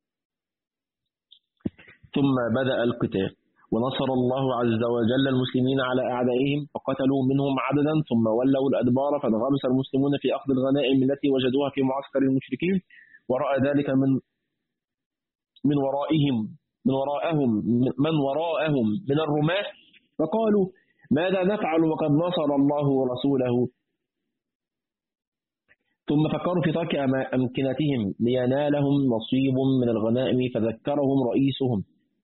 ثم بدأ القتال ونصر الله عز وجل المسلمين على أعدائهم فقتلوا منهم عددا، ثم ولوا الأدبار فانغمس المسلمون في أخذ الغنائم التي وجدوها في معسكر المشركين، ورأى ذلك من من ورائهم من وراءهم من وراءهم من الرماة، فقالوا ماذا نفعل وقد نصر الله ورسوله؟ ثم فكروا في ترك أمكنتهم لينالهم نصيب من الغنائم، فذكرهم رئيسهم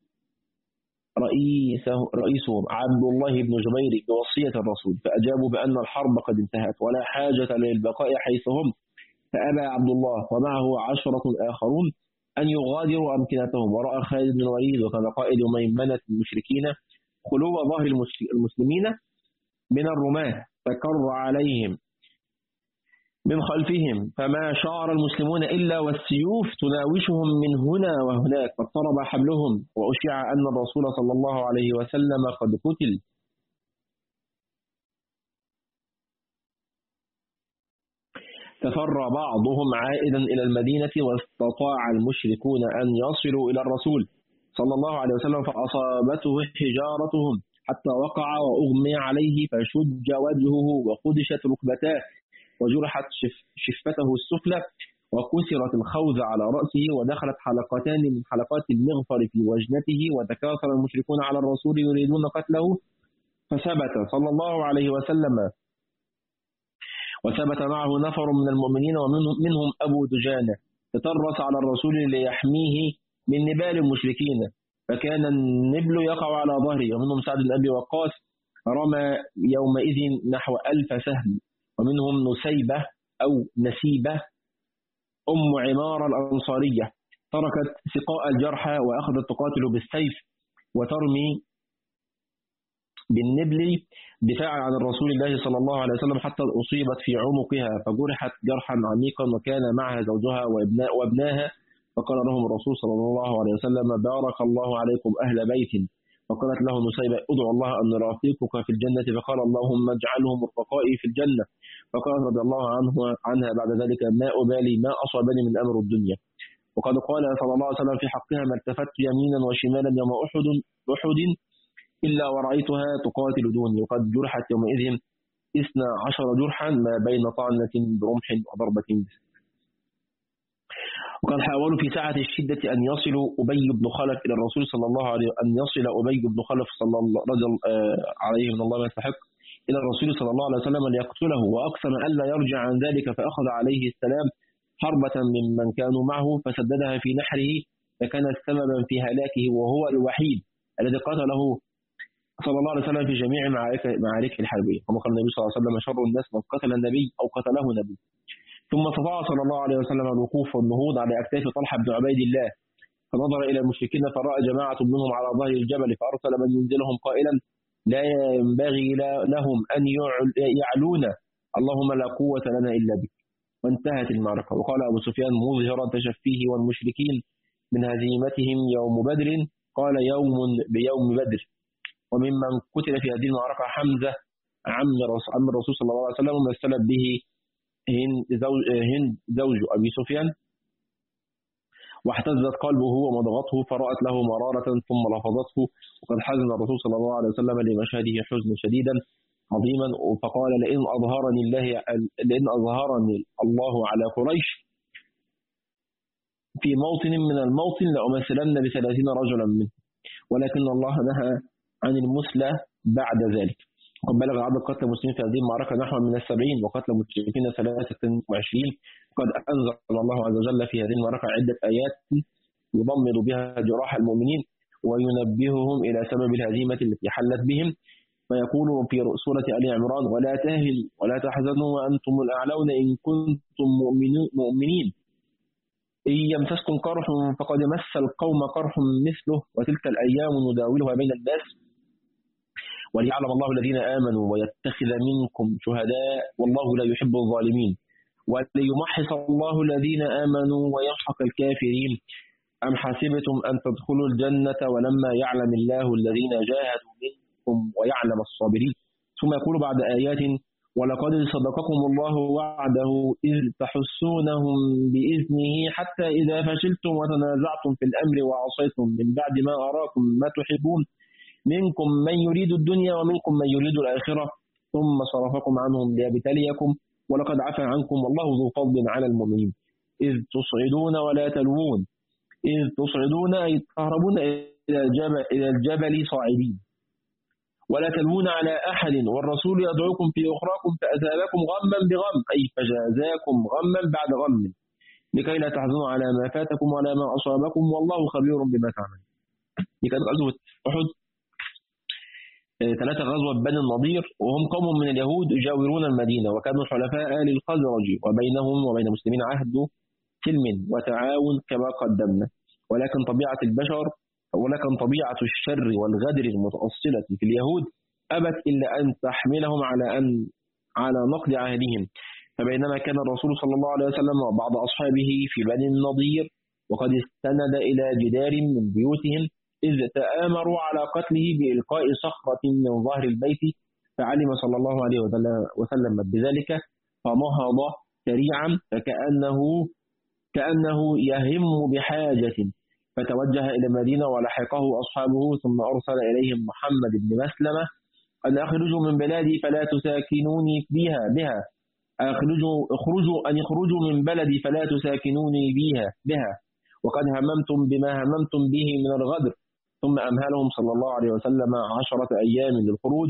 رئيسه رئيسهم عبد الله بن جبير بوصية الرسول، فأجابوا بأن الحرب قد انتهت ولا حاجة للبقاء حيث هم، فأبى عبد الله ومعه عشرة آخرون أن يغادروا أمكنتهم، ورأى خالد بن الوليد وكان قائد ميمنة المشركين خلو ظهر المسلمين من الرماة فكر عليهم من خلفهم، فما شعر المسلمون إلا والسيوف تناوشهم من هنا وهناك، فاضطرب حبلهم وأشيع أن الرسول صلى الله عليه وسلم قد قتل. ففر بعضهم عائدا إلى المدينة، واستطاع المشركون أن يصلوا إلى الرسول صلى الله عليه وسلم فأصابته حجارتهم حتى وقع وأغمي عليه فشج وجهه وخدشت ركبتاه وجرحت شفته السفلى وكسرت الخوذة على رأسه ودخلت حلقتان من حلقات المغفر في وجنته، وتكاثر المشركون على الرسول يريدون قتله، فثبت صلى الله عليه وسلم وثبت معه نفر من المؤمنين ومنهم أبو دجانة تترس على الرسول ليحميه من نبال المشركين، فكان النبل يقع على ظهره، ومنهم سعد بن أبي وقاص رمى يومئذ نحو ألف سهم، ومنهم نسيبة أو نسيبة أم عمار الأنصارية تركت سقاء الجرحى وأخذت تقاتل بالسيف، وترمي بالنبل دفاعا عن رسول الله صلى الله عليه وسلم حتى أصيبت في عنقها فجرحت جرحا عميقا وكان معها زوجها وابناء وابناها فقال لهم الرسول صلى الله عليه وسلم بارك الله عليكم أهل بيت فقالت له نسيبة ادعو الله أن نرافقك في الجنة فقال اللهم اجعلهم رفقائي في الجنة فقالت رضي الله عنه عنها بعد ذلك ما أبالي ما أصابني من أمر الدنيا وقد قال صلى الله عليه وسلم في حقها ما التفت يمينا وشمالا يوم أحد أحد إلا ورأيتها تقاتل دوني وقد جرحت يومئذ اثنا عشر جرحا ما بين طعنة برمح وضربة بسيف. وقد حاولوا في ساعة الشدة أن يصلوا أبي بن خلف إلى الرسول صلى الله عليه أن يصل أبي بن خلف صلى الله رضي عليه من الله ما يستحق إلى الرسول صلى الله عليه وسلم ليقتله وأقسم ألا يرجع عن ذلك فأخذ عليه السلام حربة ممن كانوا معه فسددها في نحره فكانت سببا في هلاكه وهو الوحيد الذي قتله صلى الله عليه وسلم في جميع معاركه الحربية كما قال النبي صلى الله عليه وسلم شر الناس من قتل النبي أو قتله نبي. ثم استطاع صلى الله عليه وسلم الوقوف والنهوض على أكتاف طلحة بن عبيد الله فنظر إلى المشركين فرأى جماعة منهم على ظهر الجبل فأرسل من ينزلهم قائلا لا ينبغي لهم أن يعلون اللهم لا قوة لنا إلا بك وانتهت المعركة. وقال أبو سفيان مظهرا تشفيه والمشركين من هزيمتهم يوم بدر قال يوم بيوم بدر. وممن قتل في هذه المعركة حمزة عم الرسول صلى الله عليه وسلم ومثلت به هند زوج, هند زوج أبي سفيان واحتزت قلبه ومضغته فرأت له مرارة ثم لفظته وقد حزن الرسول صلى الله عليه وسلم لمشهده حزنا شديدا عظيما فقال لئن أظهرني الله لئن أظهرني الله على قريش في موطن من الموطن لأمثلن بثلاثين رجلا منه ولكن الله نهى عن المثلى بعد ذلك. وقد بلغ عدد قتل المسلمين في هذه المعركة نحو من السبعين وقتل المشركين ثلاثة وعشرين. قد أنزل الله عز وجل في هذه المعركة عدة آيات يضمد بها جراح المؤمنين وينبههم إلى سبب الهزيمة التي حلت بهم فيقول في سورة آل عمران ولا تهل ولا تحزنوا وأنتم الأعلون إن كنتم مؤمنين إن يمسسكم قرح فقد مس القوم قرح مثله وتلك الأيام نداولها بين الناس وليعلم الله الذين آمنوا ويتخذ منكم شهداء والله لا يحب الظالمين وليمحص الله الذين آمنوا ويمحق الكافرين أم حسبتم أن تدخلوا الجنة ولما يعلم الله الذين جاهدوا منكم ويعلم الصابرين. ثم يقول بعد آيات ولقد صدقكم الله وعده إذ تحسونهم بإذنه حتى إذا فشلتم وتنازعتم في الأمر وعصيتم من بعد ما أراكم ما تحبون منكم من يريد الدنيا ومنكم من يريد الآخرة ثم صرفكم عنهم ليبتليكم ولقد عفا عنكم والله ذو فضل على المؤمنين إذ تصعدون ولا تلوون إذ تصعدون أي تهربون إلى الجبل, إلى الجبل صاعدين ولا تلوون على أحد والرسول يدعوكم في أخراكم فأثابكم غما بغم أي فجازاكم غما بعد غم لكي لا تحزنوا على ما فاتكم ولا ما أصابكم والله خبير بما تعملون. دي كانت غزوة أحد. ثلاثة غزوة بني النضير وهم قوم من اليهود يجاورون المدينة وكانوا حلفاء للخزرج وبينهم وبين المسلمين عهد سلم وتعاون كما قدمنا ولكن طبيعة البشر ولكن طبيعة الشر والغدر المتأصلة في اليهود أبت إلا أن تحملهم على أن على نقض عهدهم فبينما كان الرسول صلى الله عليه وسلم وبعض أصحابه في بني النضير وقد استند إلى جدار من بيوتهم إذ تآمروا على قتله بإلقاء صخرة من ظهر البيت فعلم صلى الله عليه وسلم بذلك فنهض سريعا فكأنه كأنه يهم بحاجة فتوجه إلى المدينة ولحقه أصحابه ثم أرسل إليهم محمد بن مسلمة أن أخرجوا من بلادي فلا تساكنوني بها بها أخرجوا اخرجوا أن يخرجوا من بلدي فلا تساكنوني بها بها وقد هممتم بما هممتم به من الغدر ثم أمهلهم صلى الله عليه وسلم عشرة أيام للخروج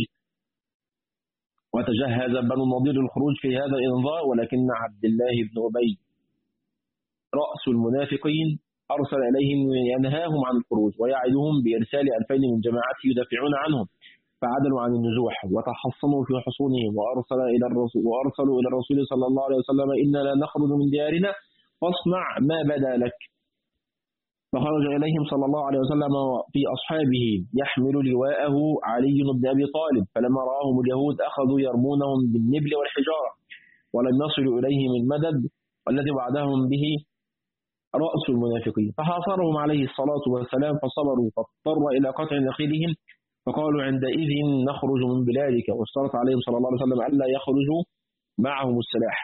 وتجهز بنو النضير للخروج في هذا الإنذار ولكن عبد الله بن أبي رأس المنافقين أرسل إليهم ينهاهم عن الخروج ويعدهم بإرسال ألفين من جماعته يدافعون عنهم فعدلوا عن النزوح وتحصنوا في حصونهم وأرسل إلى الرسول وأرسلوا إلى الرسول صلى الله عليه وسلم إنا لا نخرج من ديارنا فاصنع ما بدا لك فخرج إليهم صلى الله عليه وسلم في أصحابه يحمل لواءه علي بن أبي طالب، فلما رآهم اليهود أخذوا يرمونهم بالنبل والحجارة ولم يصلوا إليهم المدد والذي وعدهم به رأس المنافقين، فحاصرهم عليه الصلاة والسلام فصبروا، فاضطر إلى قطع نخيلهم، فقالوا عندئذ نخرج من بلادك، واشترط عليهم صلى الله عليه وسلم ألا يخرجوا معهم السلاح،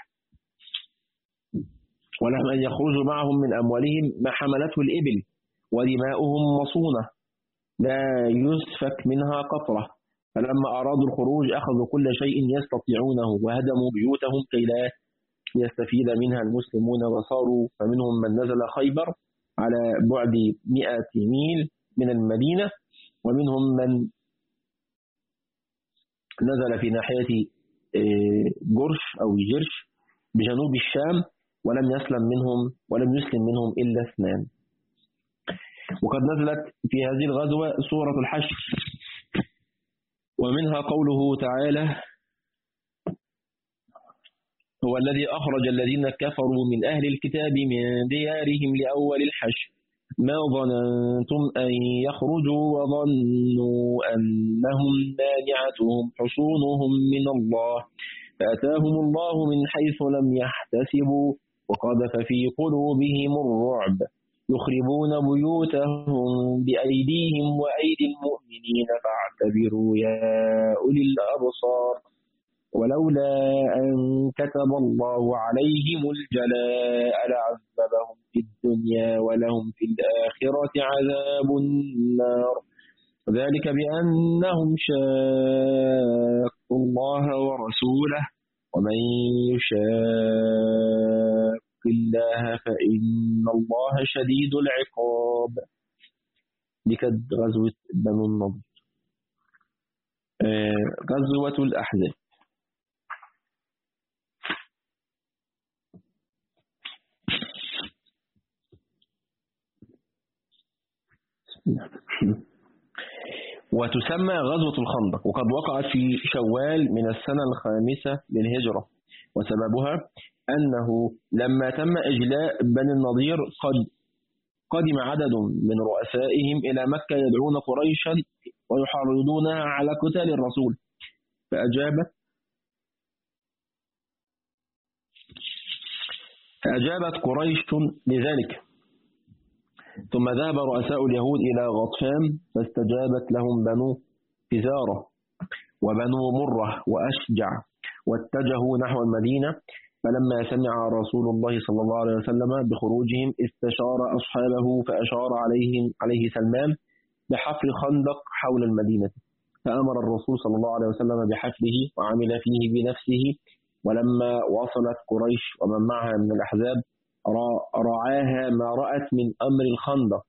ولهم أن يخرجوا معهم من أموالهم ما حملته الإبل ودماؤهم مصونة لا يسفك منها قطرة، فلما أرادوا الخروج أخذوا كل شيء يستطيعونه وهدموا بيوتهم كي لا يستفيد منها المسلمون، وصاروا فمنهم من نزل خيبر على بعد مئة ميل من المدينة، ومنهم من نزل في ناحية جرش أو جرش بجنوب الشام، ولم يسلم منهم ولم يسلم منهم إلا اثنان. وقد نزلت في هذه الغزوة سورة الحشر، ومنها قوله تعالى: هو الذي أخرج الذين كفروا من أهل الكتاب من ديارهم لأول الحشر ما ظننتم أن يخرجوا وظنوا أنهم مانعتهم حصونهم من الله فأتاهم الله من حيث لم يحتسبوا وقذف في قلوبهم الرعب يخربون بيوتهم بأيديهم وأيدي المؤمنين فاعتبروا يا أولي الأبصار ولولا أن كتب الله عليهم الجلاء لعذبهم في الدنيا ولهم في الآخرة عذاب النار ذلك بأنهم شاقوا الله ورسوله ومن يشاق الله فإن الله شديد العقاب. دي كانت غزوة بنو النضير. آه غزوة الأحزاب. وتسمى غزوة الخندق، وقد وقعت في شوال من السنة الخامسة للهجرة، وسببها أنه لما تم إجلاء بني النضير قد قدم عدد من رؤسائهم إلى مكة يدعون قريشا ويحرضونها على قتال الرسول، فأجابت فأجابت قريش لذلك، ثم ذهب رؤساء اليهود إلى غطفان فاستجابت لهم بنو فزارة وبنو مرة وأشجع واتجهوا نحو المدينة، فلما سمع رسول الله صلى الله عليه وسلم بخروجهم استشار أصحابه فأشار عليهم عليه سلمان بحفر خندق حول المدينة، فأمر الرسول صلى الله عليه وسلم بحفره وعمل فيه بنفسه، ولما وصلت قريش ومن معها من الأحزاب رعاها ما رأت من أمر الخندق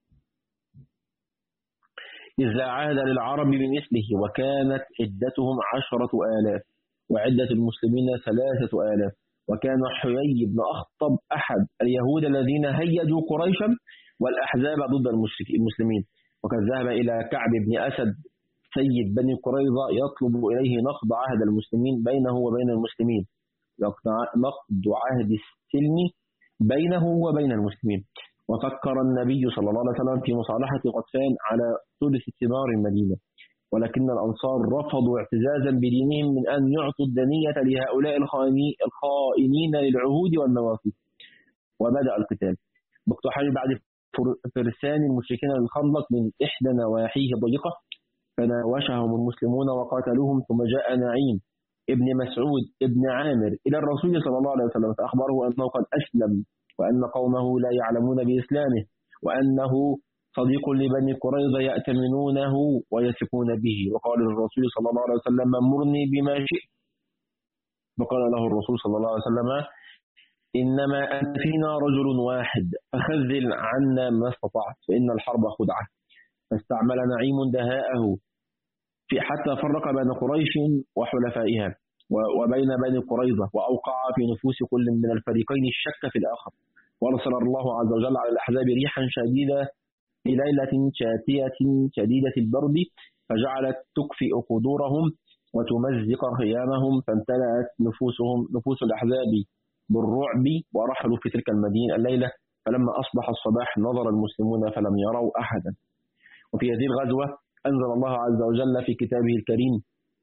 إذ لا عهد للعرب بمثله، وكانت عدتهم عشرة آلاف وعدة المسلمين ثلاثة آلاف، وكان حيي بن أخطب أحد اليهود الذين هيجوا قريشا والأحزاب ضد المسلمين، وقد ذهب إلى كعب بن أسد سيد بني قريظة يطلب إليه نقض عهد المسلمين بينه وبين المسلمين، نقض عهد السلم بينه وبين المسلمين. وفكر النبي صلى الله عليه وسلم في مصالحة غطفان على ثلث ثمار المدينة، ولكن الأنصار رفضوا اعتزازا بدينهم من أن يعطوا الدنية لهؤلاء الخائنين للعهود والمواثيق، وبدأ القتال باقتحام بعد فرسان المشركين للخندق من إحدى نواحيه ضيقة، فناوشهم المسلمون وقاتلوهم، ثم جاء نعيم ابن مسعود ابن عامر إلى الرسول صلى الله عليه وسلم فأخبره أنه قد أسلم وأن قومه لا يعلمون بإسلامه، وأنه صديق لبني قريظة يأتمنونه ويثقون به، وقال للرسول صلى الله عليه وسلم مرني بما شئت، فقال له الرسول صلى الله عليه وسلم إنما أنت فينا رجل واحد فخذل عنا ما استطعت فإن الحرب خدعة، فاستعمل نعيم دهاءه في حتى فرق بين قريش وحلفائها وبين بني قريظة، وأوقع في نفوس كل من الفريقين الشك في الآخر، وأرسل الله عز وجل على الأحزاب ريحا شديدة في ليلة شاتية شديدة البرد، فجعلت تكفئ قدورهم وتمزق خيامهم، فامتلأت نفوسهم نفوس الأحزاب بالرعب ورحلوا في تلك المدينة الليلة، فلما أصبح الصباح نظر المسلمون فلم يروا أحدا. وفي هذه الغزوة أنزل الله عز وجل في كتابه الكريم: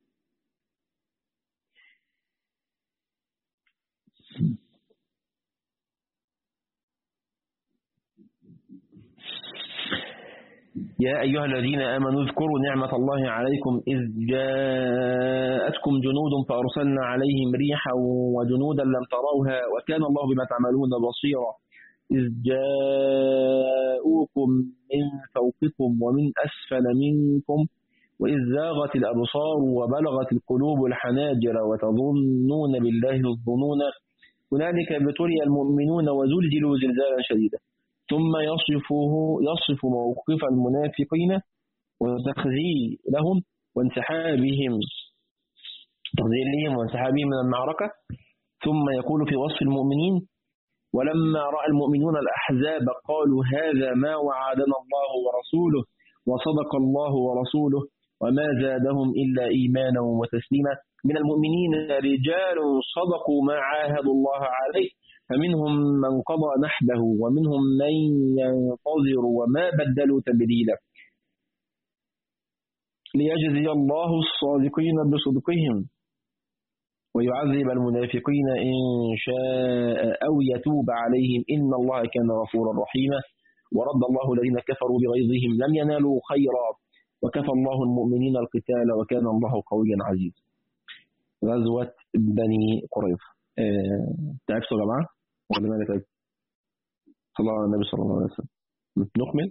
يا أيها الذين آمنوا اذكروا نعمة الله عليكم إذ جاءتكم جنود فأرسلنا عليهم ريحا وجنودا لم تروها وكان الله بما تعملون بصيرا إذ جاءوكم من فوقكم ومن أسفل منكم وإذ زاغت الأبصار وبلغت القلوب الحناجر وتظنون بالله الظنون هنالك ابتلي المؤمنون وزلزلوا زلزالا شديدا. ثم يصفه يصف موقف المنافقين وتخذيلهم وانسحابهم تخذيلهم وانسحابهم من المعركة. ثم يقول في وصف المؤمنين: ولما رأى المؤمنون الأحزاب قالوا هذا ما وعدنا الله ورسوله وصدق الله ورسوله وما زادهم إلا إيمانا وتسليما. من المؤمنين رجال صدقوا ما عاهدوا الله عليه فمنهم من قضى نحبه ومنهم من ينتظر وما بدلوا تبديلا ليجزي الله الصادقين بصدقهم ويعذب المنافقين إن شاء أو يتوب عليهم إن الله كان غفورا رحيما. ورد الله الذين كفروا بغيظهم لم ينالوا خيرا وكفى الله المؤمنين القتال وكان الله قويا عزيزا. غزوة بني قريظة. أه... تعبتوا يا جماعة ولا مالك؟ صلى الله على النبي صلى الله عليه وسلم. نكمل.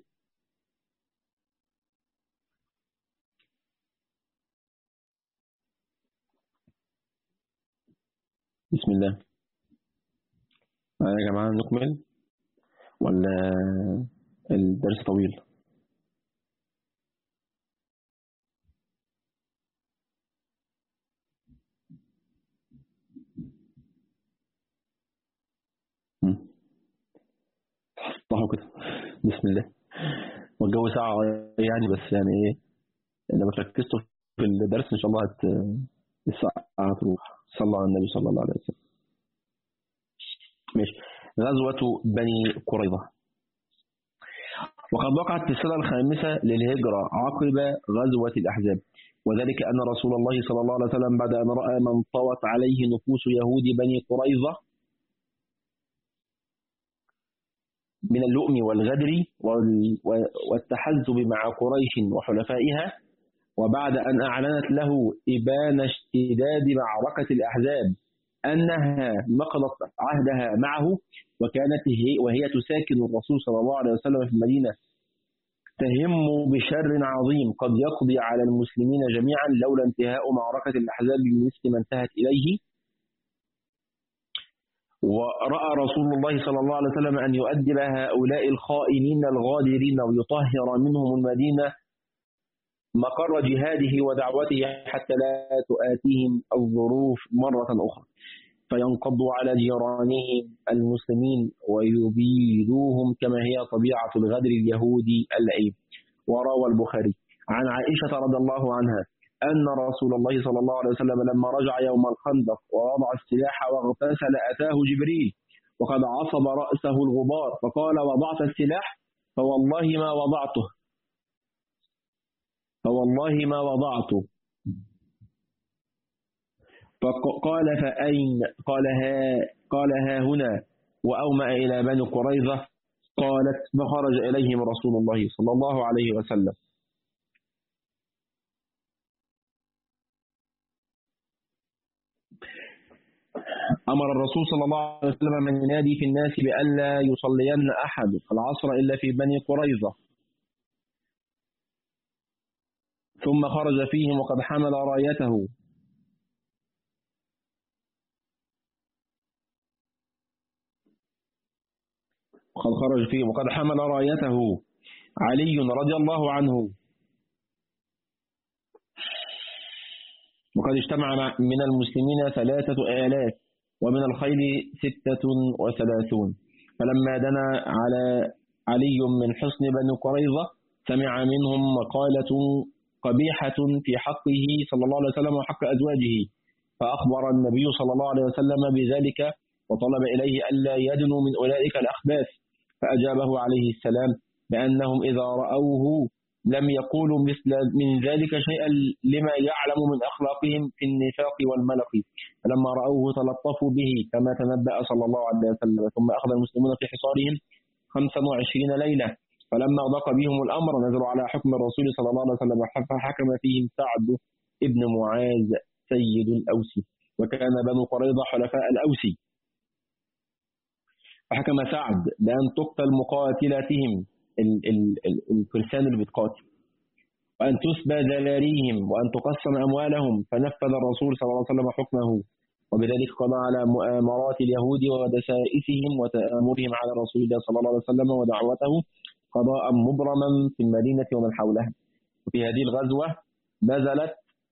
بسم الله. يا جماعة نكمل ولا الدرس طويل؟ صحوا كده. بسم الله. والجو ساعة يعني بس يعني ايه لما تركزتوا في الدرس ان شاء الله هت الساعة هتروح. صلى على النبي صلى الله عليه وسلم. ماشي. غزوة بني قريظة. وقد وقعت في السنة الخامسة للهجرة عقب غزوة الأحزاب، وذلك أن رسول الله صلى الله عليه وسلم بعد أن رأى من طوت عليه نفوس يهود بني قريظة من اللؤم والغدر والتحزب مع قريش وحلفائها، وبعد أن أعلنت له إبان اشتداد معركة الأحزاب أنها نقضت عهدها معه، وكانت هي وهي تساكن الرسول صلى الله عليه وسلم في المدينة تهم بشر عظيم قد يقضي على المسلمين جميعا لولا انتهاء معركة الأحزاب بمثل ما انتهت إليه. ورأى رسول الله صلى الله عليه وسلم أن يؤدب هؤلاء الخائنين الغادرين ويطهر منهم المدينة مقر جهاده ودعوته حتى لا تؤاتيهم الظروف مرة أخرى فينقضوا على جيرانهم المسلمين ويبيدوهم كما هي طبيعة الغدر اليهودي اللئيم. وروى البخاري عن عائشة رضي الله عنها أن رسول الله صلى الله عليه وسلم لما رجع يوم الخندق ووضع السلاح واغتسل أتاه جبريل وقد عصب رأسه الغبار فقال: وضعت السلاح؟ فوالله ما وضعته فوالله ما وضعته فقال: فأين؟ قال: ها قال: ها هنا. وأومأ إلى بني قريظة. قالت: فخرج إليهم رسول الله صلى الله عليه وسلم. أمر الرسول صلى الله عليه وسلم من ينادي في الناس بألا يصلين أحد العصر إلا في بني قريظة، ثم خرج فيهم وقد حمل رايته وقد خرج فيهم وقد حمل رايته علي رضي الله عنه، وقد اجتمع من المسلمين ثلاثة آلاف ومن الخيل ستة وثلاثون. فلما دنا على علي من حصن بني قريظة سمع منهم مقالة قبيحة في حقه صلى الله عليه وسلم وحق أزواجه، فأخبر النبي صلى الله عليه وسلم بذلك وطلب إليه ألا يدنوا من أولئك الأخباث، فأجابه عليه السلام بأنهم إذا رأوه لم يقولوا مثل من ذلك شيئا لما يعلم من أخلاقهم في النفاق والملق، فلما رأوه تلطفوا به كما تنبأ صلى الله عليه وسلم. ثم أخذ المسلمون في حصارهم خمسة وعشرين ليلة، فلما ضاق بهم الأمر نزلوا على حكم الرسول صلى الله عليه وسلم، فحكم فيهم سعد ابن معاذ سيد الأوس، وكان بنو قريظة حلفاء الأوس، فحكم سعد بأن تقتل مقاتلاتهم الفرسان اللي بتقاتل، وأن تسبى ذراريهم، وأن تقسم أموالهم، فنفذ الرسول صلى الله عليه وسلم حكمه، وبذلك قضى على مؤامرات اليهود ودسائسهم وتآمرهم على رسول الله صلى الله عليه وسلم ودعوته قضاء مبرما في المدينة ومن حولها. وفي هذه الغزوة نزلت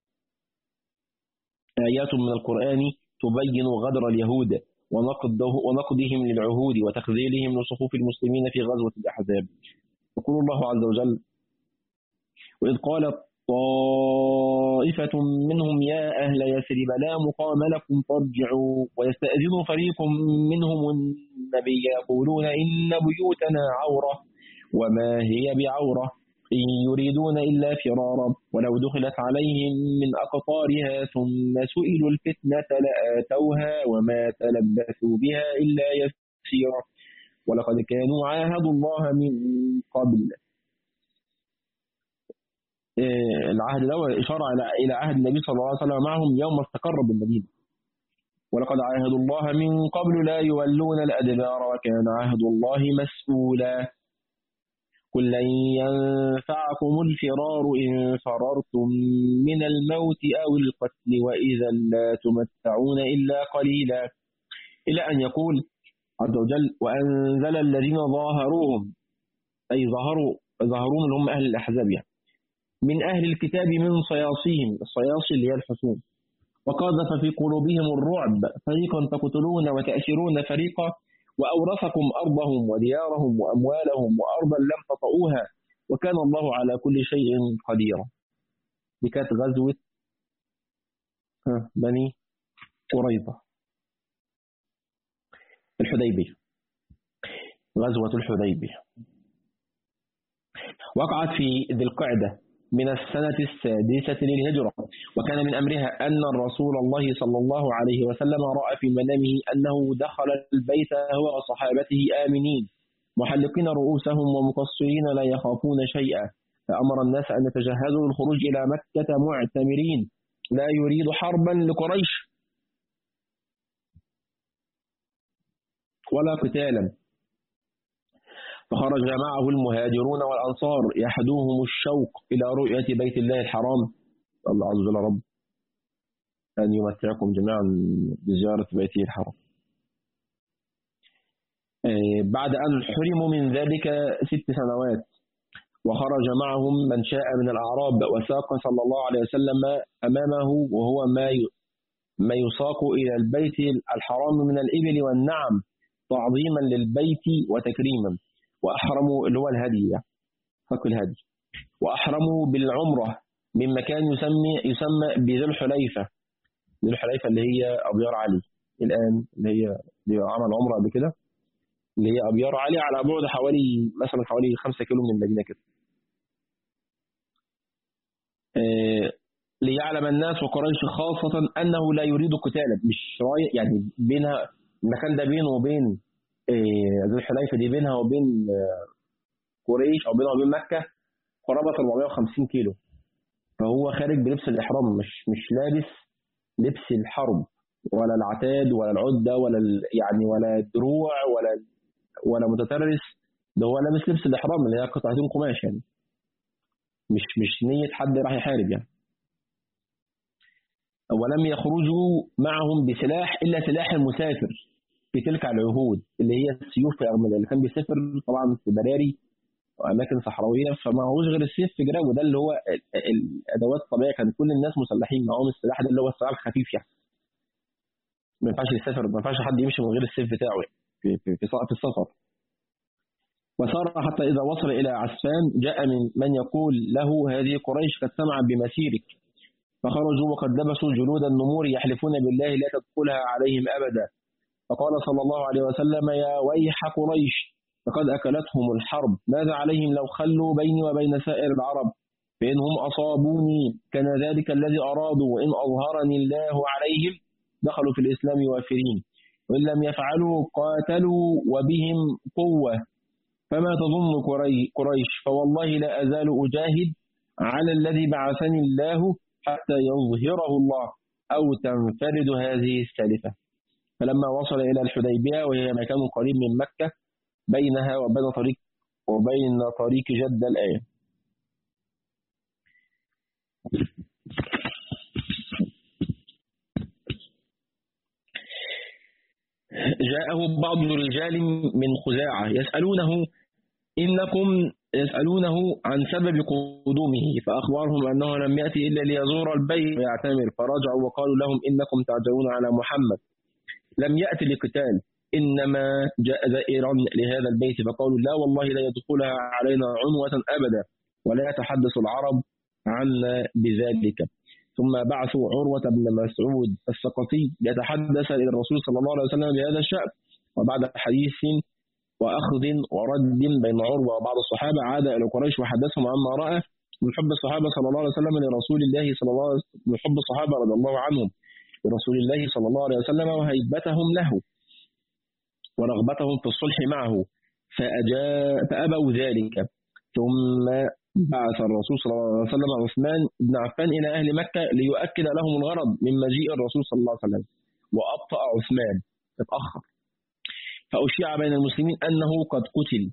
آيات من القرآن تبين غدر اليهود ونقضهم للعهود وتخذيلهم لصفوف المسلمين في غزوة الأحزاب. يقول الله عز وجل: وإذ قالت طائفة منهم يا أهل يثرب لا مقام لكم فارجعوا، ويستأذن فريق منهم النبي يقولون إن بيوتنا عورة وما هي بعورة إن يريدون إلا فرارا ولو دخلت عليهم من أقطارها ثم سئلوا الفتنة لآتوها وما تلبثوا بها إلا يسيرا ولقد كانوا عاهدوا الله من قبل. العهد ده إشارة إلى عهد النبي صلى الله عليه وسلم معهم يوم استقر بالمدينة. ولقد عاهدوا الله من قبل لا يولون الأدبار وكان عهد الله مسؤولا. قل لن ينفعكم الفرار إن فررتم من الموت أو القتل وإذا لا تمتعون إلا قليلا، إلى أن يقول عز وجل: وأنزل الذين ظاهروهم، أي ظهروا ظهرون اللي هم أهل الأحزاب يعني، من أهل الكتاب من صياصيهم، الصياصي اللي هي الحصون، وقذف في قلوبهم الرعب فريقا تقتلون وتأسرون فريقا وأورثكم أرضهم وديارهم وأموالهم وأرضا لم تطئوها وكان الله على كل شيء قديرا. دي كانت غزوة بني قريظة الحديبية، غزوة الحديبية وقعت في ذي القعدة من السنة السادسة للهجرة، وكان من أمرها أن الرسول الله صلى الله عليه وسلم رأى في منامه أنه دخل البيت هو وصحابته آمنين محلقين رؤوسهم ومقصرين لا يخافون شيئا، فأمر الناس أن يتجهزوا للخروج إلى مكة معتمرين لا يريد حربا لقريش ولا قتالا، فخرج معه المهاجرون والأنصار يحدوهم الشوق إلى رؤية بيت الله الحرام. الله عز وجل رب أن يمتعكم جميعا بزيارة بيته الحرام. بعد أن حرموا من ذلك ست سنوات، وخرج معهم من شاء من الأعراب، وساق صلى الله عليه وسلم أمامه وهو ما ما يساق إلى البيت الحرام من الإبل والنعم تعظيما للبيت وتكريما، وأحرموا اللي هو الهدي فك الهدي، وأحرموا بالعمرة من مكان يسمى يسمى بذي الحليفة، ذي الحليفة اللي هي أبيار علي الآن، اللي هي اللي عمل عمرة قبل كده، اللي هي أبيار علي على بعد حوالي مثلا حوالي خمسة كيلو من المدينة كده. آه ليعلم الناس وقريش خاصة أنه لا يريد قتالا، مش رايح يعني بينها المكان ده بينه وبين ذي الحليفة دي بينها وبين قريش أو بينها وبين مكة قرابة أربعمائة وخمسين كيلو، فهو خارج بلبس الإحرام، مش مش لابس لبس الحرب ولا العتاد ولا العدة ولا يعني ولا الدروع ولا ولا متترس، ده هو لابس لبس الإحرام اللي هي قطعتين قماش يعني، مش مش نية حد راح يحارب يعني. ولم يخرجوا معهم بسلاح إلا سلاح المسافر في تلك العهود اللي هي السيوف الأغمدة، اللي كان بيسافر طبعا في براري وأماكن صحراوية فما هوش غير السيف في جراب، وده اللي هو الأدوات الطبيعية، كان كل الناس مسلحين معاهم السلاح ده اللي هو السلاح الخفيف يعني، ما ينفعش يسافر، ما ينفعش حد يمشي من غير السيف بتاعه في في في, في السفر. وسار حتى إذا وصل إلى عسفان جاء من من يقول له هذه قريش قد سمعت بمسيرك، فخرجوا وقد لبسوا جلود النمور يحلفون بالله لا تدخلها عليهم أبدا، فقال صلى الله عليه وسلم: يا ويح قريش فقد أكلتهم الحرب، ماذا عليهم لو خلوا بيني وبين سائر العرب؟ فإنهم أصابوني كان ذلك الذي أرادوا، وإن أظهرني الله عليهم دخلوا في الإسلام وافرين، وإن لم يفعلوا قاتلوا وبهم قوة. فما تظن قريش؟ فوالله لا أزال أجاهد على الذي بعثني الله حتى يظهره الله أو تنفرد هذه الثالثة. فلما وصل إلى الحديبية وهي مكان قريب من مكة بينها وبين طريق وبين طريق جدة الآية، جاءه بعض الرجال من خزاعة يسألونه إنكم يسألونه عن سبب قدومه، فأخبرهم أنه لم يأتي إلا ليزور البيت ويعتمر، فرجعوا وقالوا لهم إنكم تعجبون على محمد، لم يأتي لقتال، إنما جاء زائرا لهذا البيت. فقالوا لا والله لا يدخلها علينا عنوة أبدا، ولا يتحدث العرب عنا بذلك. ثم بعثوا عروة بن مسعود الثقفي يتحدث إلى الرسول صلى الله عليه وسلم بهذا الشأن، وبعد حديث وأخذ ورد بين عروة وبعض الصحابة عاد إلى قريش وحدثهم عما رأى من حب الصحابة صلى الله عليه وسلم لرسول الله صلى الله عليه وسلم، من حب الصحابة رضي الله عنهم لرسول الله صلى الله عليه وسلم وهيبتهم له ورغبتهم في الصلح معه، فأجاء فأبوا ذلك. ثم بعث الرسول صلى الله عليه وسلم عثمان بن عفان إلى أهل مكة ليؤكد لهم الغرض من مجيء الرسول صلى الله عليه وسلم، وأبطأ عثمان اتأخر، فأشيع بين المسلمين أنه قد قتل.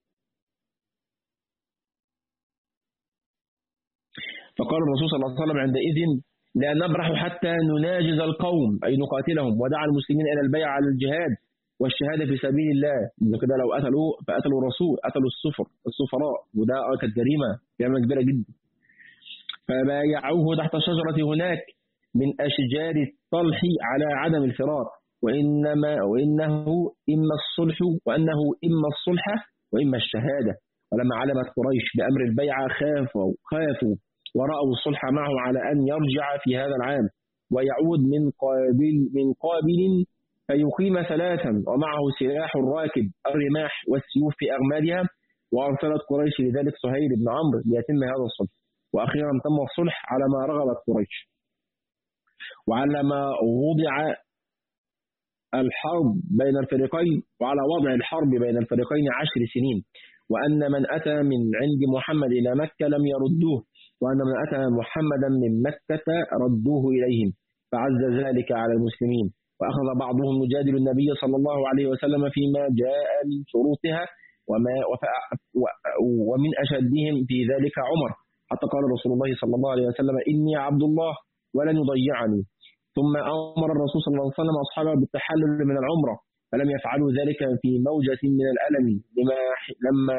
فقال الرسول صلى الله عليه وسلم عندئذ لا نبرح حتى نناجز القوم، أي نقاتلهم، ودعا المسلمين إلى البيع على الجهاد والشهادة في سبيل الله. كده لو قتلوا فقتلوا الرسول، قتلوا السفر السفراء، وده كانت جريمة جريمة كبيرة جدا. فبايعوه تحت الشجرة هناك من أشجار الطلح على عدم الفرار، وإنما وإنه إما الصلح وأنه إما الصلح وإما الشهادة. ولما علمت قريش بأمر البيعة خافوا خافوا ورأوا الصلح معه على أن يرجع في هذا العام ويعود من قابل من قابل فيقيم ثلاثا ومعه سلاح الراكب الرماح والسيوف في أغمادها. وأرسلت قريش لذلك سهيل بن عمرو ليتم هذا الصلح، وأخيرا تم الصلح على ما رغبت قريش وعلى ما وضع الحرب بين الفريقين وعلى وضع الحرب بين الفريقين عشر سنين، وأن من أتى من عند محمد إلى مكة لم يردوه، وأن من أتى محمدا من مكة ردوه إليهم، فعز ذلك على المسلمين. وأخذ بعضهم يجادل النبي صلى الله عليه وسلم فيما جاء من شروطها، وما ومن أشدهم في ذلك عمر، حتى قال رسول الله صلى الله عليه وسلم إني عبد الله ولن يضيعني. ثم أمر الرسول صلى الله عليه وسلم أصحابه بالتحلل من العمرة، فلم يفعلوا ذلك في موجة من الألم لما لما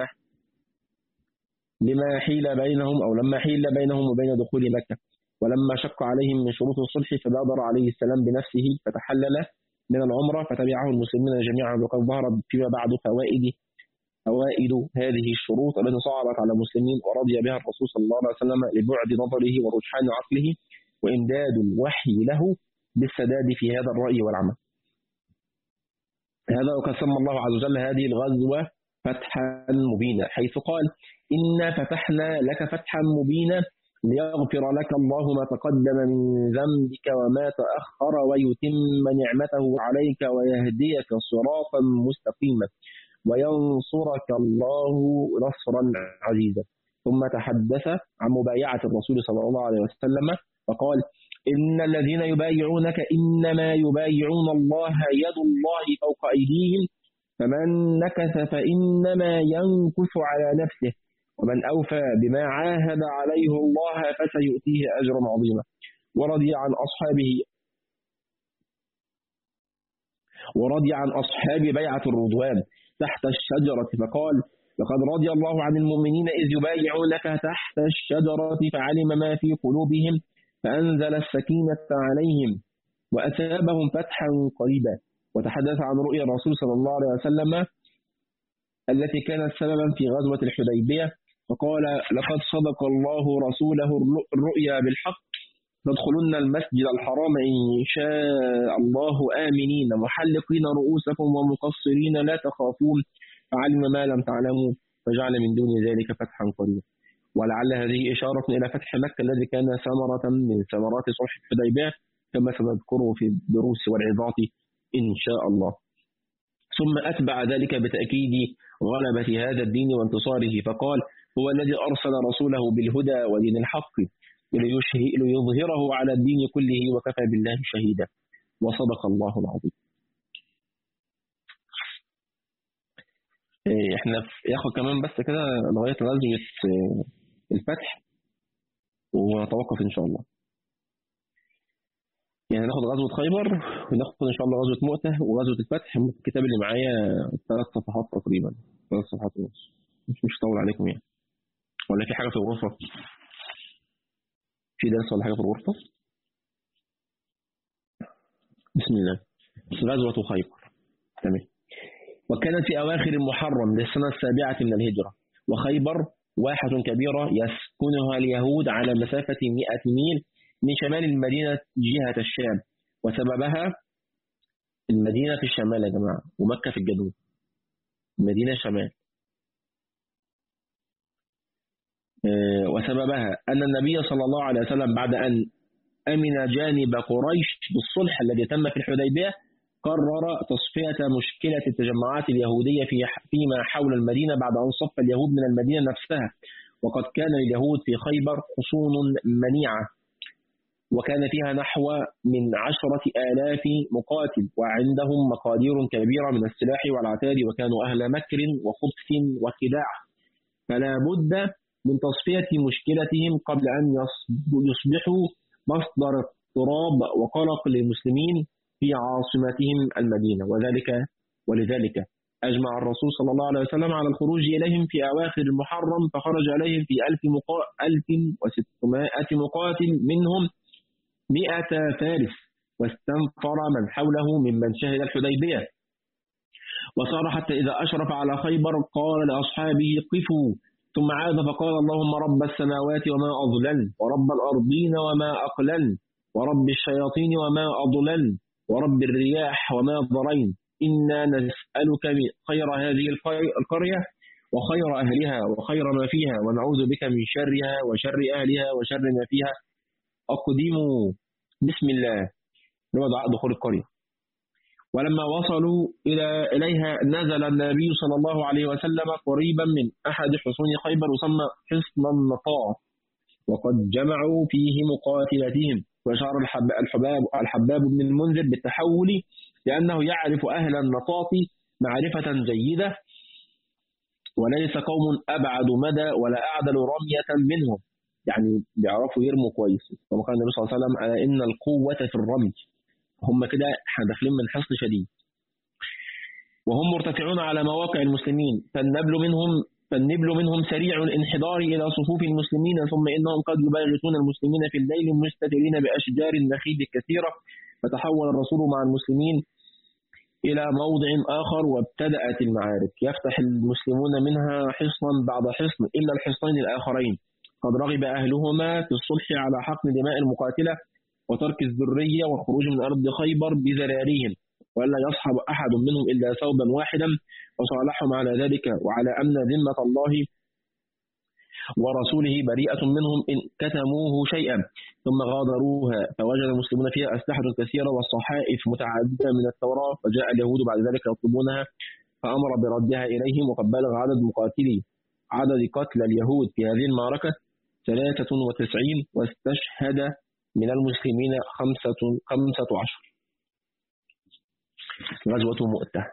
لما حيل بينهم أو لما حيل بينهم وبين دخول مكة. ولما شق عليهم من شروط الصلح فبادر عليه السلام بنفسه فتحلل من العمرة، فتبعه المسلمين جميعا. وقد ظهرت فيما بعد فوائد فوائد هذه الشروط التي صعبت على المسلمين ورضي بها الرسول صلى الله عليه وسلم لبعد نظره ورجحان عقله وإمداد الوحي له بالسداد في هذا الرأي والعمل. هذا وقسم الله عز وجل هذه الغزوة فتحا مبينا، حيث قال إنا فتحنا لك فتحا مبينا ليغفر لك الله ما تقدم من ذنبك وما تأخر ويتم نعمته عليك ويهديك صراطا مستقيما وينصرك الله نصرا عزيزا. ثم تحدث عن مبايعة الرسول صلى الله عليه وسلم فقال إن الذين يبايعونك إنما يبايعون الله يد الله فوق أيديهم، فمن نكث فإنما ينكث على نفسه، ومن أوفى بما عاهد عليه الله فسيؤتيه أجرا عظيما. ورضي عن أصحابه ورضي عن أصحاب بيعة الرضوان تحت الشجرة فقال لقد رضي الله عن المؤمنين إذ يبايعونك تحت الشجرة فعلم ما في قلوبهم فأنزل السكينة عليهم وأثابهم فتحا قريبا. وتحدث عن رؤيا الرسول صلى الله عليه وسلم التي كانت سببا في غزوة الحديبية، فقال لقد صدق الله رسوله الرؤيا بالحق، تدخلن المسجد الحرام إن شاء الله آمنين محلقين رؤوسكم ومقصرين لا تخافون فعلم ما لم تعلموا فجعل من دون ذلك فتحا قريبا. ولعل هذه إشارة إلى فتح مكة الذي كان ثمرة من ثمرات صلح الحديبية كما سنذكره في الدروس والعظات إن شاء الله. ثم أتبع ذلك بتأكيد غلبة هذا الدين وانتصاره، فقال: هو الذي أرسل رسوله بالهدى ودين الحق ليظهره على الدين كله وكفى بالله شهيدا، وصدق الله العظيم. احنا ياخد كمان بس كده لغاية غزوة الفتح ونتوقف إن شاء الله. يعني ناخد غزوة خيبر وناخد إن شاء الله غزوة مؤتة وغزوة الفتح. الكتاب اللي معايا ثلاث صفحات تقريبا، ثلاث صفحات ونص، مش مش طول عليكم يعني. ولا في حاجة في الغرفة؟ في درس ولا حاجة في الغرفة؟ بسم الله. غزوة خيبر. تمام. وكانت في أواخر المحرم للسنة السابعة من الهجرة، وخيبر واحة كبيرة يسكنها اليهود على مسافة مئة ميل من شمال المدينة جهة الشام، وسببها المدينة في الشمال يا جماعة ومكة في الجنوب. المدينة شمال. وسببها أن النبي صلى الله عليه وسلم بعد أن أمن جانب قريش بالصلح الذي تم في الحديبية قرر تصفية مشكلة التجمعات اليهودية في فيما حول المدينة بعد أن صف اليهود من المدينة نفسها، وقد كان لليهود في خيبر حصون منيعة وكان فيها نحو من عشرة آلاف مقاتل وعندهم مقادير كبيرة من السلاح والعتاد، وكانوا أهل مكر وخبث وخداع، فلا بد من تصفية مشكلتهم قبل أن يصبحوا مصدر اضطراب وقلق للمسلمين في عاصمتهم المدينة. وذلك ولذلك أجمع الرسول صلى الله عليه وسلم على الخروج إليهم في أواخر المحرم، فخرج عليهم في ألف, مقا... ألف وستمائة مقاتل منهم مئة فارس، واستنفر من حوله ممن شهد الحديبية، وصار حتى إذا أشرف على خيبر قال لأصحابه: قفوا، ثم عاد فقال: اللهم رب السماوات وما أضلل، ورب الأرضين وما أقلل، ورب الشياطين وما أضلل، ورب الرياح وما ضرين، إنا نسألك خير هذه القرية وخير أهلها وخير ما فيها، ونعوذ بك من شرها وشر أهلها وشر ما فيها. أقدموا بسم الله لوضع دخول القرية. ولما وصلوا إلى إليها نزل النبي صلى الله عليه وسلم قريبا من أحد حصون خيبر يسمى حصن النطاع، وقد جمعوا فيه مقاتلتهم، وشعر الحباب الحباب بن المنذر بالتحول لأنه يعرف أهل النطاط معرفة جيدة، وليس قوم أبعد مدى ولا أعدل رمية منهم، يعني بيعرفوا يرموا كويس. كما قال النبي صلى الله عليه وسلم: إن القوة في الرمي. هم كده احنا داخلين من حصن شديد، وهم مرتفعون على مواقع المسلمين، فالنبل منهم فالنبل منهم سريع الانحدار إلى صفوف المسلمين، ثم إنهم قد يباغتون المسلمين في الليل مستترين بأشجار النخيل الكثيرة. فتحول الرسول مع المسلمين إلى موضع آخر وابتدأت المعارك، يفتح المسلمون منها حصنا بعد حصن إلا الحصنين الآخرين قد رغب أهلهما في الصلح على حقن دماء المقاتلة وترك الذرية والخروج من أرض خيبر بذراريهم، ولا يصحب أحد منهم إلا ثوبا واحدا، وصالحهم على ذلك وعلى أن ذمة الله ورسوله بريئة منهم إن كتموه شيئا، ثم غادروها فوجد المسلمون فيها أسلحة كثيرة وصحائف متعددة من التوراة، فجاء اليهود بعد ذلك يطلبونها فأمر بردها إليهم، وقد بلغ عدد مقاتلي عدد قتل اليهود في هذه المعركة ثلاثة وتسعين، واستشهد من المسلمين خمسة, خمسة عشر. غزوة مؤتة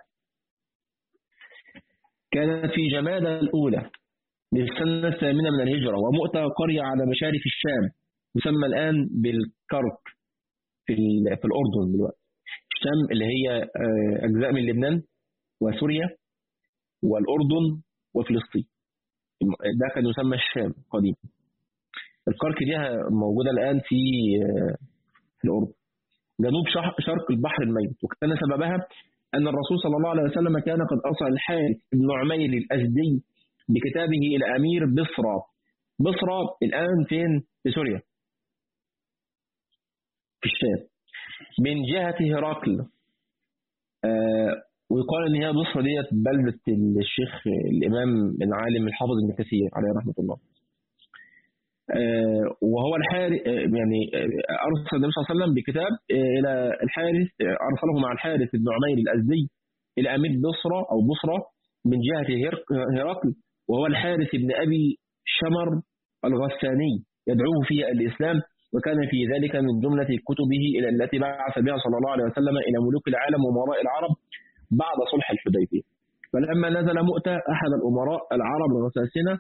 كانت في جمادى الأولى للسنة الثامنة من الهجرة، ومؤتة قرية على مشارف الشام يسمى الآن بالكرك في, في الأردن دلوقتي. الشام اللي هي أجزاء من لبنان وسوريا والأردن وفلسطين، ده كان يسمى الشام قديما. الكرك دي موجودة الآن في في الأردن جنوب شرق البحر الميت، وكان سببها أن الرسول صلى الله عليه وسلم كان قد أرسل الحارث بن عمير الأزدي بكتابه إلى أمير بصرى. بصرى الآن فين؟ في سوريا في الشام، من جهة هرقل ويقال ان هي بصرة ديت بلدة الشيخ الامام العالم الحافظ ابن كثير عليه رحمة الله. آه وهو الحارث، آه يعني آه ارسل النبي صلى الله عليه وسلم بكتاب آه الى الحارث، آه ارسله مع الحارث بن عمير الازدي الى امير بصرة او بصرة من جهة هرقل، وهو الحارث بن ابي شمر الغساني، يدعوه في الاسلام، وكان في ذلك من جملة كتبه إلى التي بعث بها صلى الله عليه وسلم إلى ملوك العالم ومراء العرب بعد صلح الحديبية. فلما نزل مؤتة أحد الأمراء العرب الغساسنة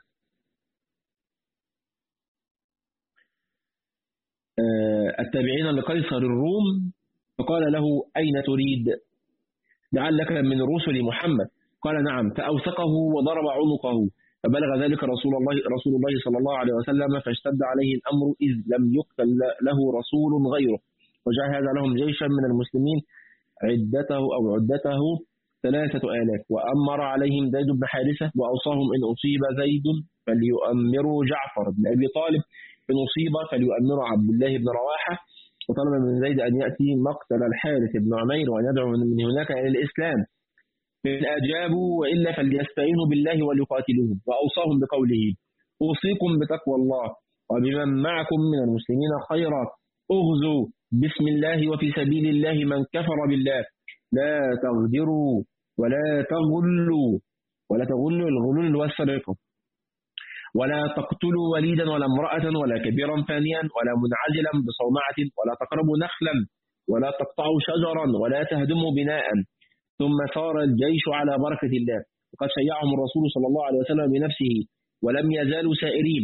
التابعين لقيصر الروم فقال له: أين تريد؟ لعلك من رسل محمد. قال: نعم. فأوثقه وضرب عنقه، فبلغ ذلك رسول الله رسول الله صلى الله عليه وسلم، فاشتد عليه الأمر إذ لم يقتل له رسول غيره، وجهز لهم جيشا من المسلمين عدته أو عدته ثلاثة آلاف، وأمر عليهم زيد بن حارثة، وأوصاهم إن أصيب زيد فليؤمروا جعفر بن أبي طالب، إن أصيب فليؤمروا عبد الله بن رواحة، وطلب من زيد أن يأتي مقتل الحارث بن عمير وأن يدعو من هناك إلى الإسلام، فإن أجابوا وإلا فليستعينوا بالله وليقاتلوهم. وأوصاهم بقوله: أوصيكم بتقوى الله وبمن معكم من المسلمين خيرا، اغزوا بسم الله وفي سبيل الله من كفر بالله، لا تغدروا ولا تغلوا ولا تغلوا الغلول والسرقة، ولا تقتلوا وليدا ولا امرأة ولا كبيرا فانيا ولا منعزلا بصومعة، ولا تقربوا نخلا ولا تقطعوا شجرا ولا تهدموا بناء. ثم سار الجيش على بركة الله، وقد شيعهم الرسول صلى الله عليه وسلم بنفسه، ولم يزالوا سائرين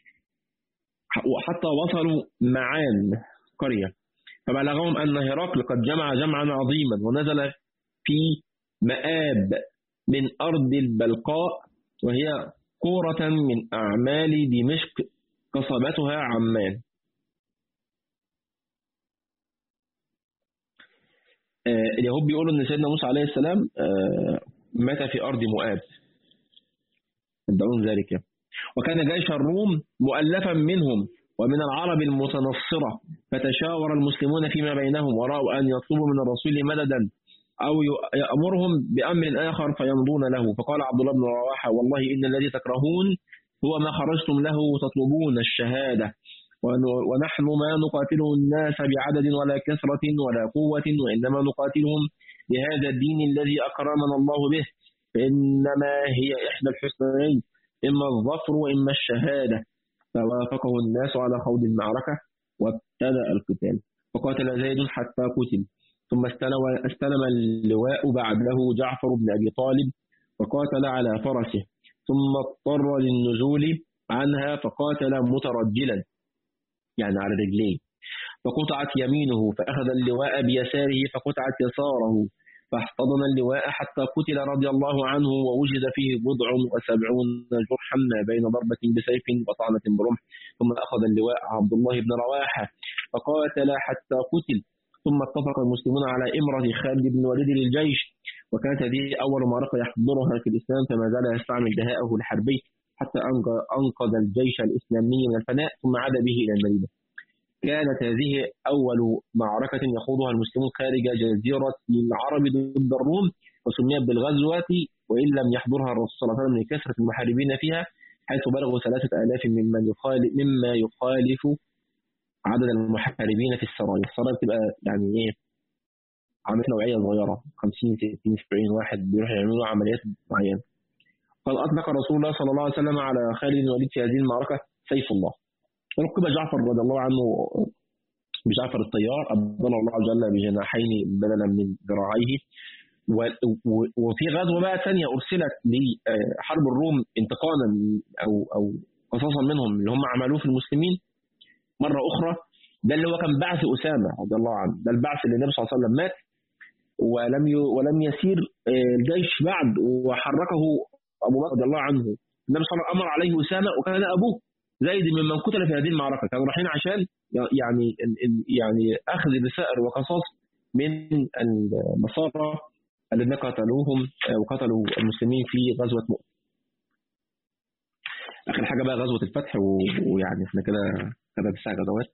حتى وصلوا معان قرية، فبلغهم أن هرقل قد جمع جمعا عظيما، ونزل في مآب من أرض البلقاء، وهي قورة من أعمال دمشق قصبتها عمان. آه اليهود بيقولوا أن سيدنا موسى عليه السلام آه مات في أرض مؤاب، يدعون ذلك. وكان جيش الروم مؤلفا منهم ومن العرب المتنصرة، فتشاور المسلمون فيما بينهم، ورأوا أن يطلبوا من الرسول مددا أو يأمرهم بأمر آخر فيمضون له. فقال عبد الله بن رواحة: والله إن الذي تكرهون هو ما خرجتم له تطلبون الشهادة، ونحن ما نقاتل الناس بعدد ولا كثرة ولا قوة، وإنما نقاتلهم بهذا الدين الذي أكرمنا الله به، فإنما هي إحدى الحسنين، إما الظفر وإما الشهادة. فوافقه الناس على خوض المعركة، وابتدأ القتال، فقاتل زيد حتى قتل، ثم استلم اللواء بعده جعفر بن أبي طالب، فقاتل على فرسه، ثم اضطر للنزول عنها فقاتل مترجلا يعني على رجليه، فقطعت يمينه، فأخذ اللواء بيساره فقطعت يساره، فاحتضن اللواء حتى قتل رضي الله عنه، ووجد فيه بضع وسبعون جرحا ما بين ضربة بسيف وطعنة برمح. ثم أخذ اللواء عبد الله بن رواحة فقاتل حتى قتل. ثم اتفق المسلمون على إمرة خالد بن وليد للجيش، وكانت هذه أول معركة يحضرها في الإسلام، فما زال يستعمل دهاءه الحربي حتى أنقذ الجيش الإسلامي من الفناء، ثم عاد به إلى المدينة. كانت هذه أول معركة يخوضها المسلمون خارج جزيرة العرب ضد الروم، وسميت بالغزوة، وإن لم يحضرها الرسول صلى الله عليه وسلم لكثرة المحاربين فيها، حيث بلغوا ثلاثة آلاف ممن يخالف مما يخالف عدد المحاربين في السرايا. السرايا بتبقى يعني إيه، عمليات نوعية صغيرة، خمسين ستين سبعين واحد بيروحوا يعملوا عمليات معينة. قال: أطلق رسول الله صلى الله عليه وسلم على خالد بن الوليد في هذه المعركة سيف الله، ولقب جعفر رضي الله عنه بجعفر الطيار، أبدله الله عز وجل بجناحين بدلا من ذراعيه. وفي غزوة بقى ثانية أرسلت لحرب الروم انتقاما أو أو قصاصا منهم اللي هم عملوه في المسلمين مرة أخرى، ده اللي هو كان بعث أسامة رضي الله عنه، ده البعث اللي النبي صلى الله عليه وسلم مات ولم ولم يسير الجيش بعد، وحركه أبو بكر رضي الله عنه. النبي صلى الله عليه وسلم أمر عليه أسامة، وكان أبوه زيد ممن قتل في هذه المعركة، كانوا رايحين عشان يعني يعني أخذ بثأر وقصاص من النصارى الذين قتلوهم وقتلوا المسلمين في غزوة مؤتة. آخر حاجة بقى غزوة الفتح، ويعني احنا كده كده تسع غزوات،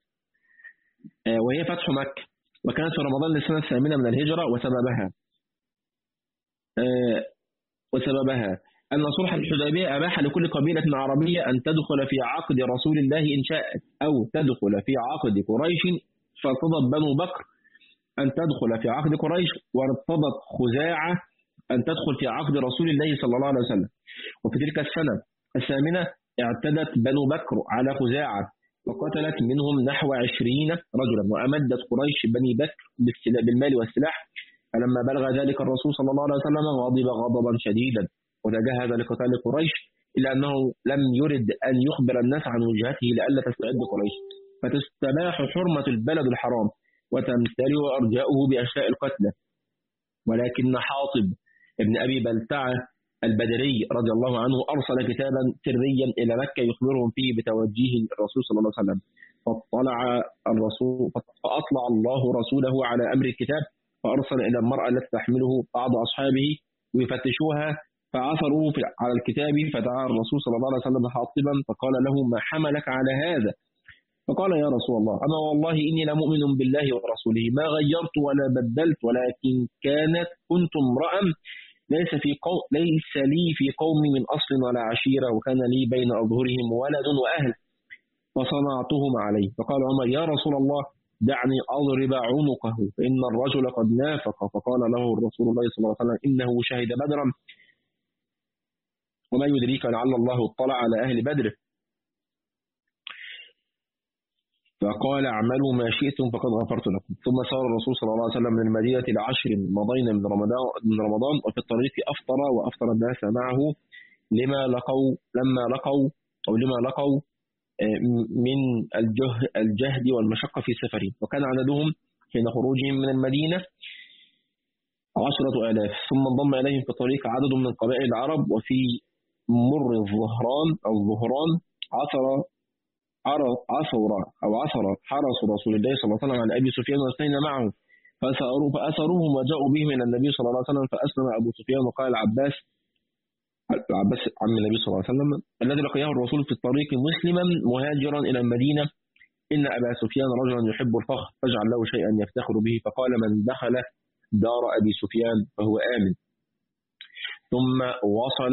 وهي فتح مكة، وكانت في رمضان السنة الثامنة من الهجرة. وسببها آه وسببها أن صلح الحديبية أباح لكل قبيلة عربية أن تدخل في عقد رسول الله إن شاءت، أو تدخل في عقد قريش، فارتضت بنو بكر أن تدخل في عقد قريش، وارتضت خزاعة أن تدخل في عقد رسول الله صلى الله عليه وسلم. وفي تلك السنة الثامنة اعتدت بنو بكر على خزاعة وقتلت منهم نحو عشرين رجلا، وأمدت قريش بني بكر بالمال والسلاح. فلما بلغ ذلك الرسول صلى الله عليه وسلم غضب غضبا شديدا وتجهز لقتال قريش، إلا أنه لم يرد أن يخبر الناس عن وجهته لئلا تستعد قريش فتستباح حرمة البلد الحرام وتمتلئ أرجاؤه بأشلاء القتلى. ولكن حاطب ابن أبي بلتعة البدري رضي الله عنه أرسل كتابا سريا إلى مكة يخبرهم فيه بتوجيه الرسول صلى الله عليه وسلم، فاطلع الرسول فأطلع الله رسوله على أمر الكتاب، فأرسل إلى المرأة التي تحمله بعض أصحابه ويفتشوها، فعثروا على الكتاب، فدعا الرسول صلى الله عليه وسلم حاطبا فقال له: ما حملك على هذا؟ فقال: يا رسول الله، أنا والله إني لمؤمن بالله ورسوله، ما غيرت ولا بدلت، ولكن كانت كنت امرأ ليس في قوم ليس لي في قومي من أصل ولا عشيرة، وكان لي بين أظهرهم ولد وأهل، فصنعتهم عليه. فقال عمر: يا رسول الله، دعني أضرب عنقه فإن الرجل قد نافق. فقال له الرسول الله صلى الله عليه وسلم: إنه شهد بدرا، وما يدريك لعل الله اطلع على أهل بدر. فقال: اعملوا ما شئتم فقد غفرت لكم. ثم سار الرسول صلى الله عليه وسلم من المدينة لعشر مضين من رمضان من رمضان وفي الطريق أفطر وأفطر الناس معه لما لقوا لما لقوا أو لما لقوا من الجهد والمشقة في سفره، وكان عددهم حين خروجهم من المدينة عشرة آلاف. ثم انضم إليهم في الطريق عدد من قبائل العرب، وفي مر الظهران أو الظهران عثر عثر أو عثر حرس رسول الله صلى الله عليه وسلم عن أبي سفيان واثنين معه، فأسروه فأسروهم وجاءوا بهم إلى النبي صلى الله عليه وسلم، فأسلم أبو سفيان وقال العباس العباس عم النبي صلى الله عليه وسلم الذي لقيه الرسول في الطريق مسلما مهاجرا إلى المدينة: إن أبا سفيان رجلا يحب الفخر فاجعل له شيئا يفتخر به. فقال: من دخل دار أبي سفيان فهو آمن. ثم وصل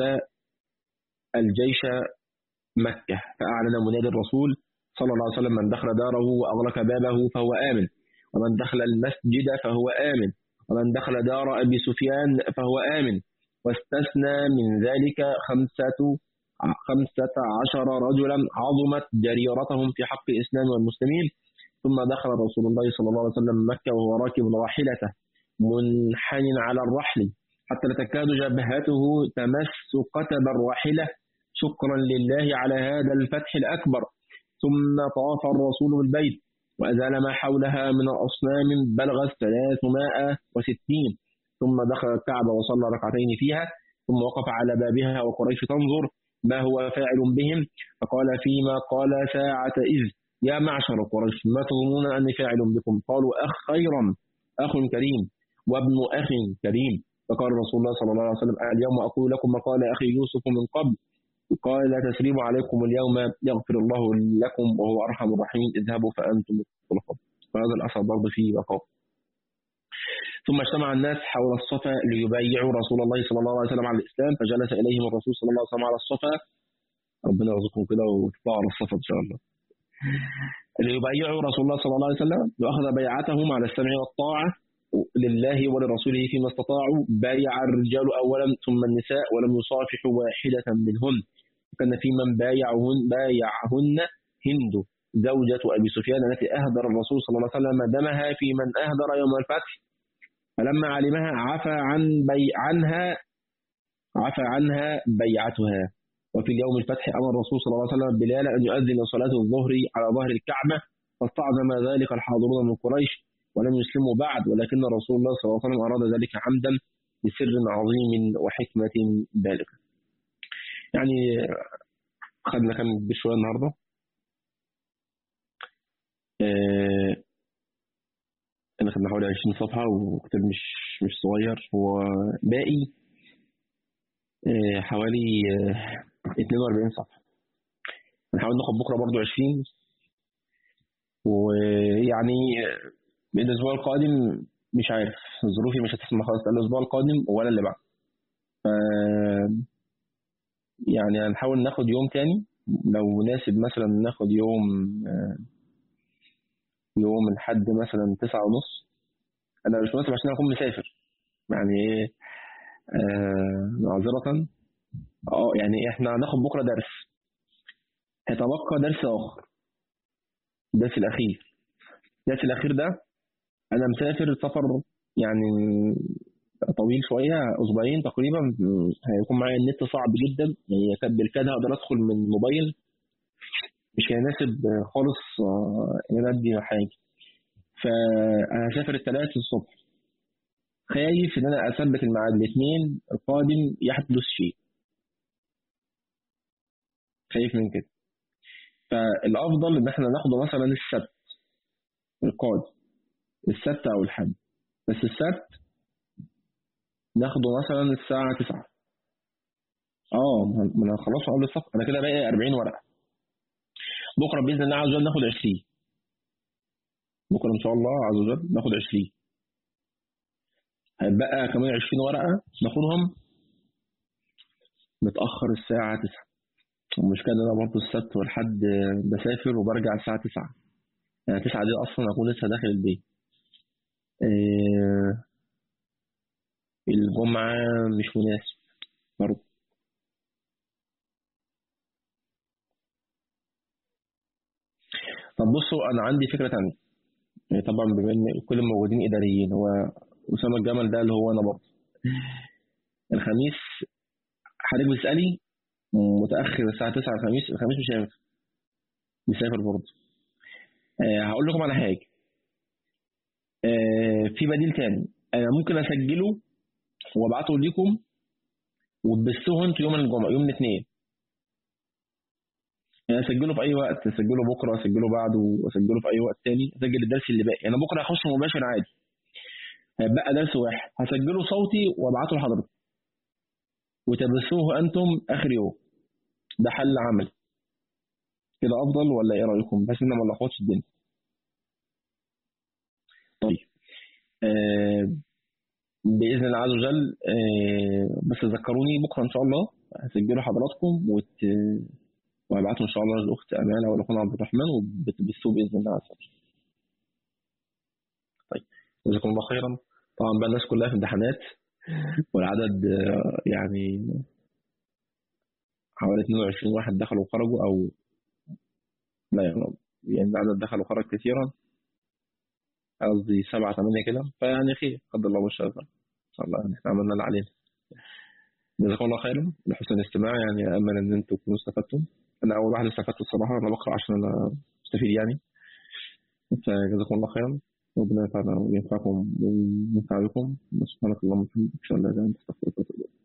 الجيش مكة، فأعلن منادي الرسول صلى الله عليه وسلم: من دخل داره وأغلق بابه فهو آمن، ومن دخل المسجد فهو آمن، ومن دخل دار أبي سفيان فهو آمن. واستثنى من ذلك خمسة خمسة عشر رجلا عظمت جريرتهم في حق الإسلام والمسلمين. ثم دخل رسول الله صلى الله عليه وسلم مكة وهو راكب راحلته منحن على الرحل حتى لا تكاد جبهته تمس قتب الراحلة شكرا لله على هذا الفتح الأكبر. ثم طاف الرسول بالبيت وأزال ما حولها من الأصنام بلغت ثلاثمائة وستين، ثم دخل الكعبة وصلى ركعتين فيها، ثم وقف على بابها وقريش تنظر ما هو فاعل بهم، فقال فيما قال ساعة إذ: يا معشر قريش، ما تظنون أني فاعل بكم؟ قالوا: أخ خيرا، أخ كريم وابن أخ كريم. فقال رسول الله صلى الله عليه وسلم: اليوم أقول لكم ما قال أخي يوسف من قبل، قال: لا تسريب عليكم اليوم يغفر الله لكم وهو أرحم الراحمين، اذهبوا فأنتم الطلقاء. فهذا الأثر برضه فيه بقاء. ثم اجتمع الناس حول الصفا ليبايعوا رسول الله صلى الله عليه وسلم على الإسلام، فجلس إليهم الرسول صلى الله عليه وسلم على الصفا، ربنا يرزقكم كده وتطلعوا على الصفا إن شاء الله، ليبايعوا رسول الله صلى الله عليه وسلم، وأخذ بيعتهم على السمع والطاعة لله ولرسوله فيما استطاعوا. بايع الرجال أولا ثم النساء، ولم يصافحوا واحدة منهن. وكان في من بايعهن بايعهن هند زوجة أبي سفيان التي أهدر الرسول صلى الله عليه وسلم دمها في من أهدر يوم الفتح، فلما علمها عفى عن بيع عنها عفى عنها بيعتها. وفي اليوم الفتح أمر الرسول صلى الله عليه وسلم بلال أن يؤذن صلاة الظهر على ظهر الكعبة، فاستعظم ذلك الحاضرون من قريش ولم يسلموا بعد، ولكن رسول الله صلى الله عليه وسلم أراد ذلك عمدا بسر عظيم وحكمة بالغة. يعني خدنا كم بشوية النهاردة. آه أنا خدنا حوالي عشرين صفحة وكتاب مش مش صغير، هو باقي آه حوالي آه اثنين وأربعين صفحة. هنحاول ناخد بكرة برضو عشرين، ويعني الأسبوع القادم مش عارف، ظروفي مش هتسمح خالص الأسبوع القادم ولا اللي بعد. ف يعني هنحاول ناخد يوم تاني، لو مناسب مثلا ناخد يوم يوم الحد مثلا تسعة ونص. انا مش مناسب عشان اكون مسافر يعني ايه، آه معذرة. اه يعني احنا هناخد بكره درس، هيتبقى درس اخر، الدرس الاخير. الدرس الاخير ده انا مسافر سفر يعني طويل شويه، اسبوعين تقريبا. هيكون معايا النت صعب جدا يعني، يكاد بالكاد هقدر ادخل من موبايل، مش هيناسب خالص آه، ان انا ادي حاجه. فهسافر الثلاث الصبح، خايف ان انا اثبت الميعاد الاثنين القادم يحدث شيء، خايف من كده. فالافضل ان احنا ناخده مثلا السبت القادم، السبت او الحد. بس السبت ناخده مثلا الساعه تسعة. اه ما انا خلاص قبل السفر، انا كده باقي أربعين ورقه. بكره باذن الله عز وجل ناخد عشرين. بكره ان شاء الله عز وجل ناخد عشرين، هيبقى كمان عشرين ورقه ناخدهم متاخر الساعه تسعة. المشكله ان انا برضه السبت والحد بسافر وبرجع الساعه تسعة، يعني تسعة دي اصلا اكون لسه داخل البيت. آه، الجمعه مش مناسب برضه. طب بصوا انا عندي فكره تانية. يعني طبعا بما ان كل الموجودين اداريين، هو اسامه الجمل ده اللي هو انا برضه. الخميس حضرتك بتسالي متاخر الساعه تسعة الخميس، الخميس مش هينفع، مسافر برضه. آه هقول لكم على حاجه، آه في بديل تاني. انا ممكن اسجله وابعته لكم وتبثوه انتوا يوم الجمعه يوم الاثنين. يعني اسجله في اي وقت، اسجله بكره، اسجله بعده، اسجله في اي وقت تاني، اسجل الدرس اللي باقي. يعني بكره هخش مباشر عادي، هيبقى درس واحد هسجله صوتي وابعته لحضرتك وتبثوه انتم اخر يوم. ده حل عملي كده افضل ولا ايه رايكم؟ بس ان ما نلخبطش الدنيا. طيب آه باذن الله عز وجل، آه بس ذكروني بكره ان شاء الله هسجله حضراتكم وت... وهبعته ان شاء الله للاخت امانه والاخونا عبد الرحمن وبتبثوه باذن الله عز وجل. طيب جزاكم الله خيرا. طبعا بقى الناس كلها في امتحانات، والعدد آه، يعني حوالي اثنين وعشرين واحد دخلوا وخرجوا، او لا يعني، يعني العدد دخل وخرج كثيرا، قصدي سبعة ثمانية كده. فيعني خير قدر الله ما شاء فعل. إن شاء الله يعني احنا عملنا اللي علينا. جزاكم الله خيرا لحسن الاستماع، يعني أمل إن أنتم تكونوا استفدتم. أنا أول واحد استفدت الصراحة، أنا بقرأ عشان أنا مستفيد يعني. فجزاكم الله خيرا، ربنا ينفعنا وينفعكم وينفع بكم. سبحانك اللهم وبحمدك أشهد أن لا إله إلا أنت أستغفرك وأتوب إليك.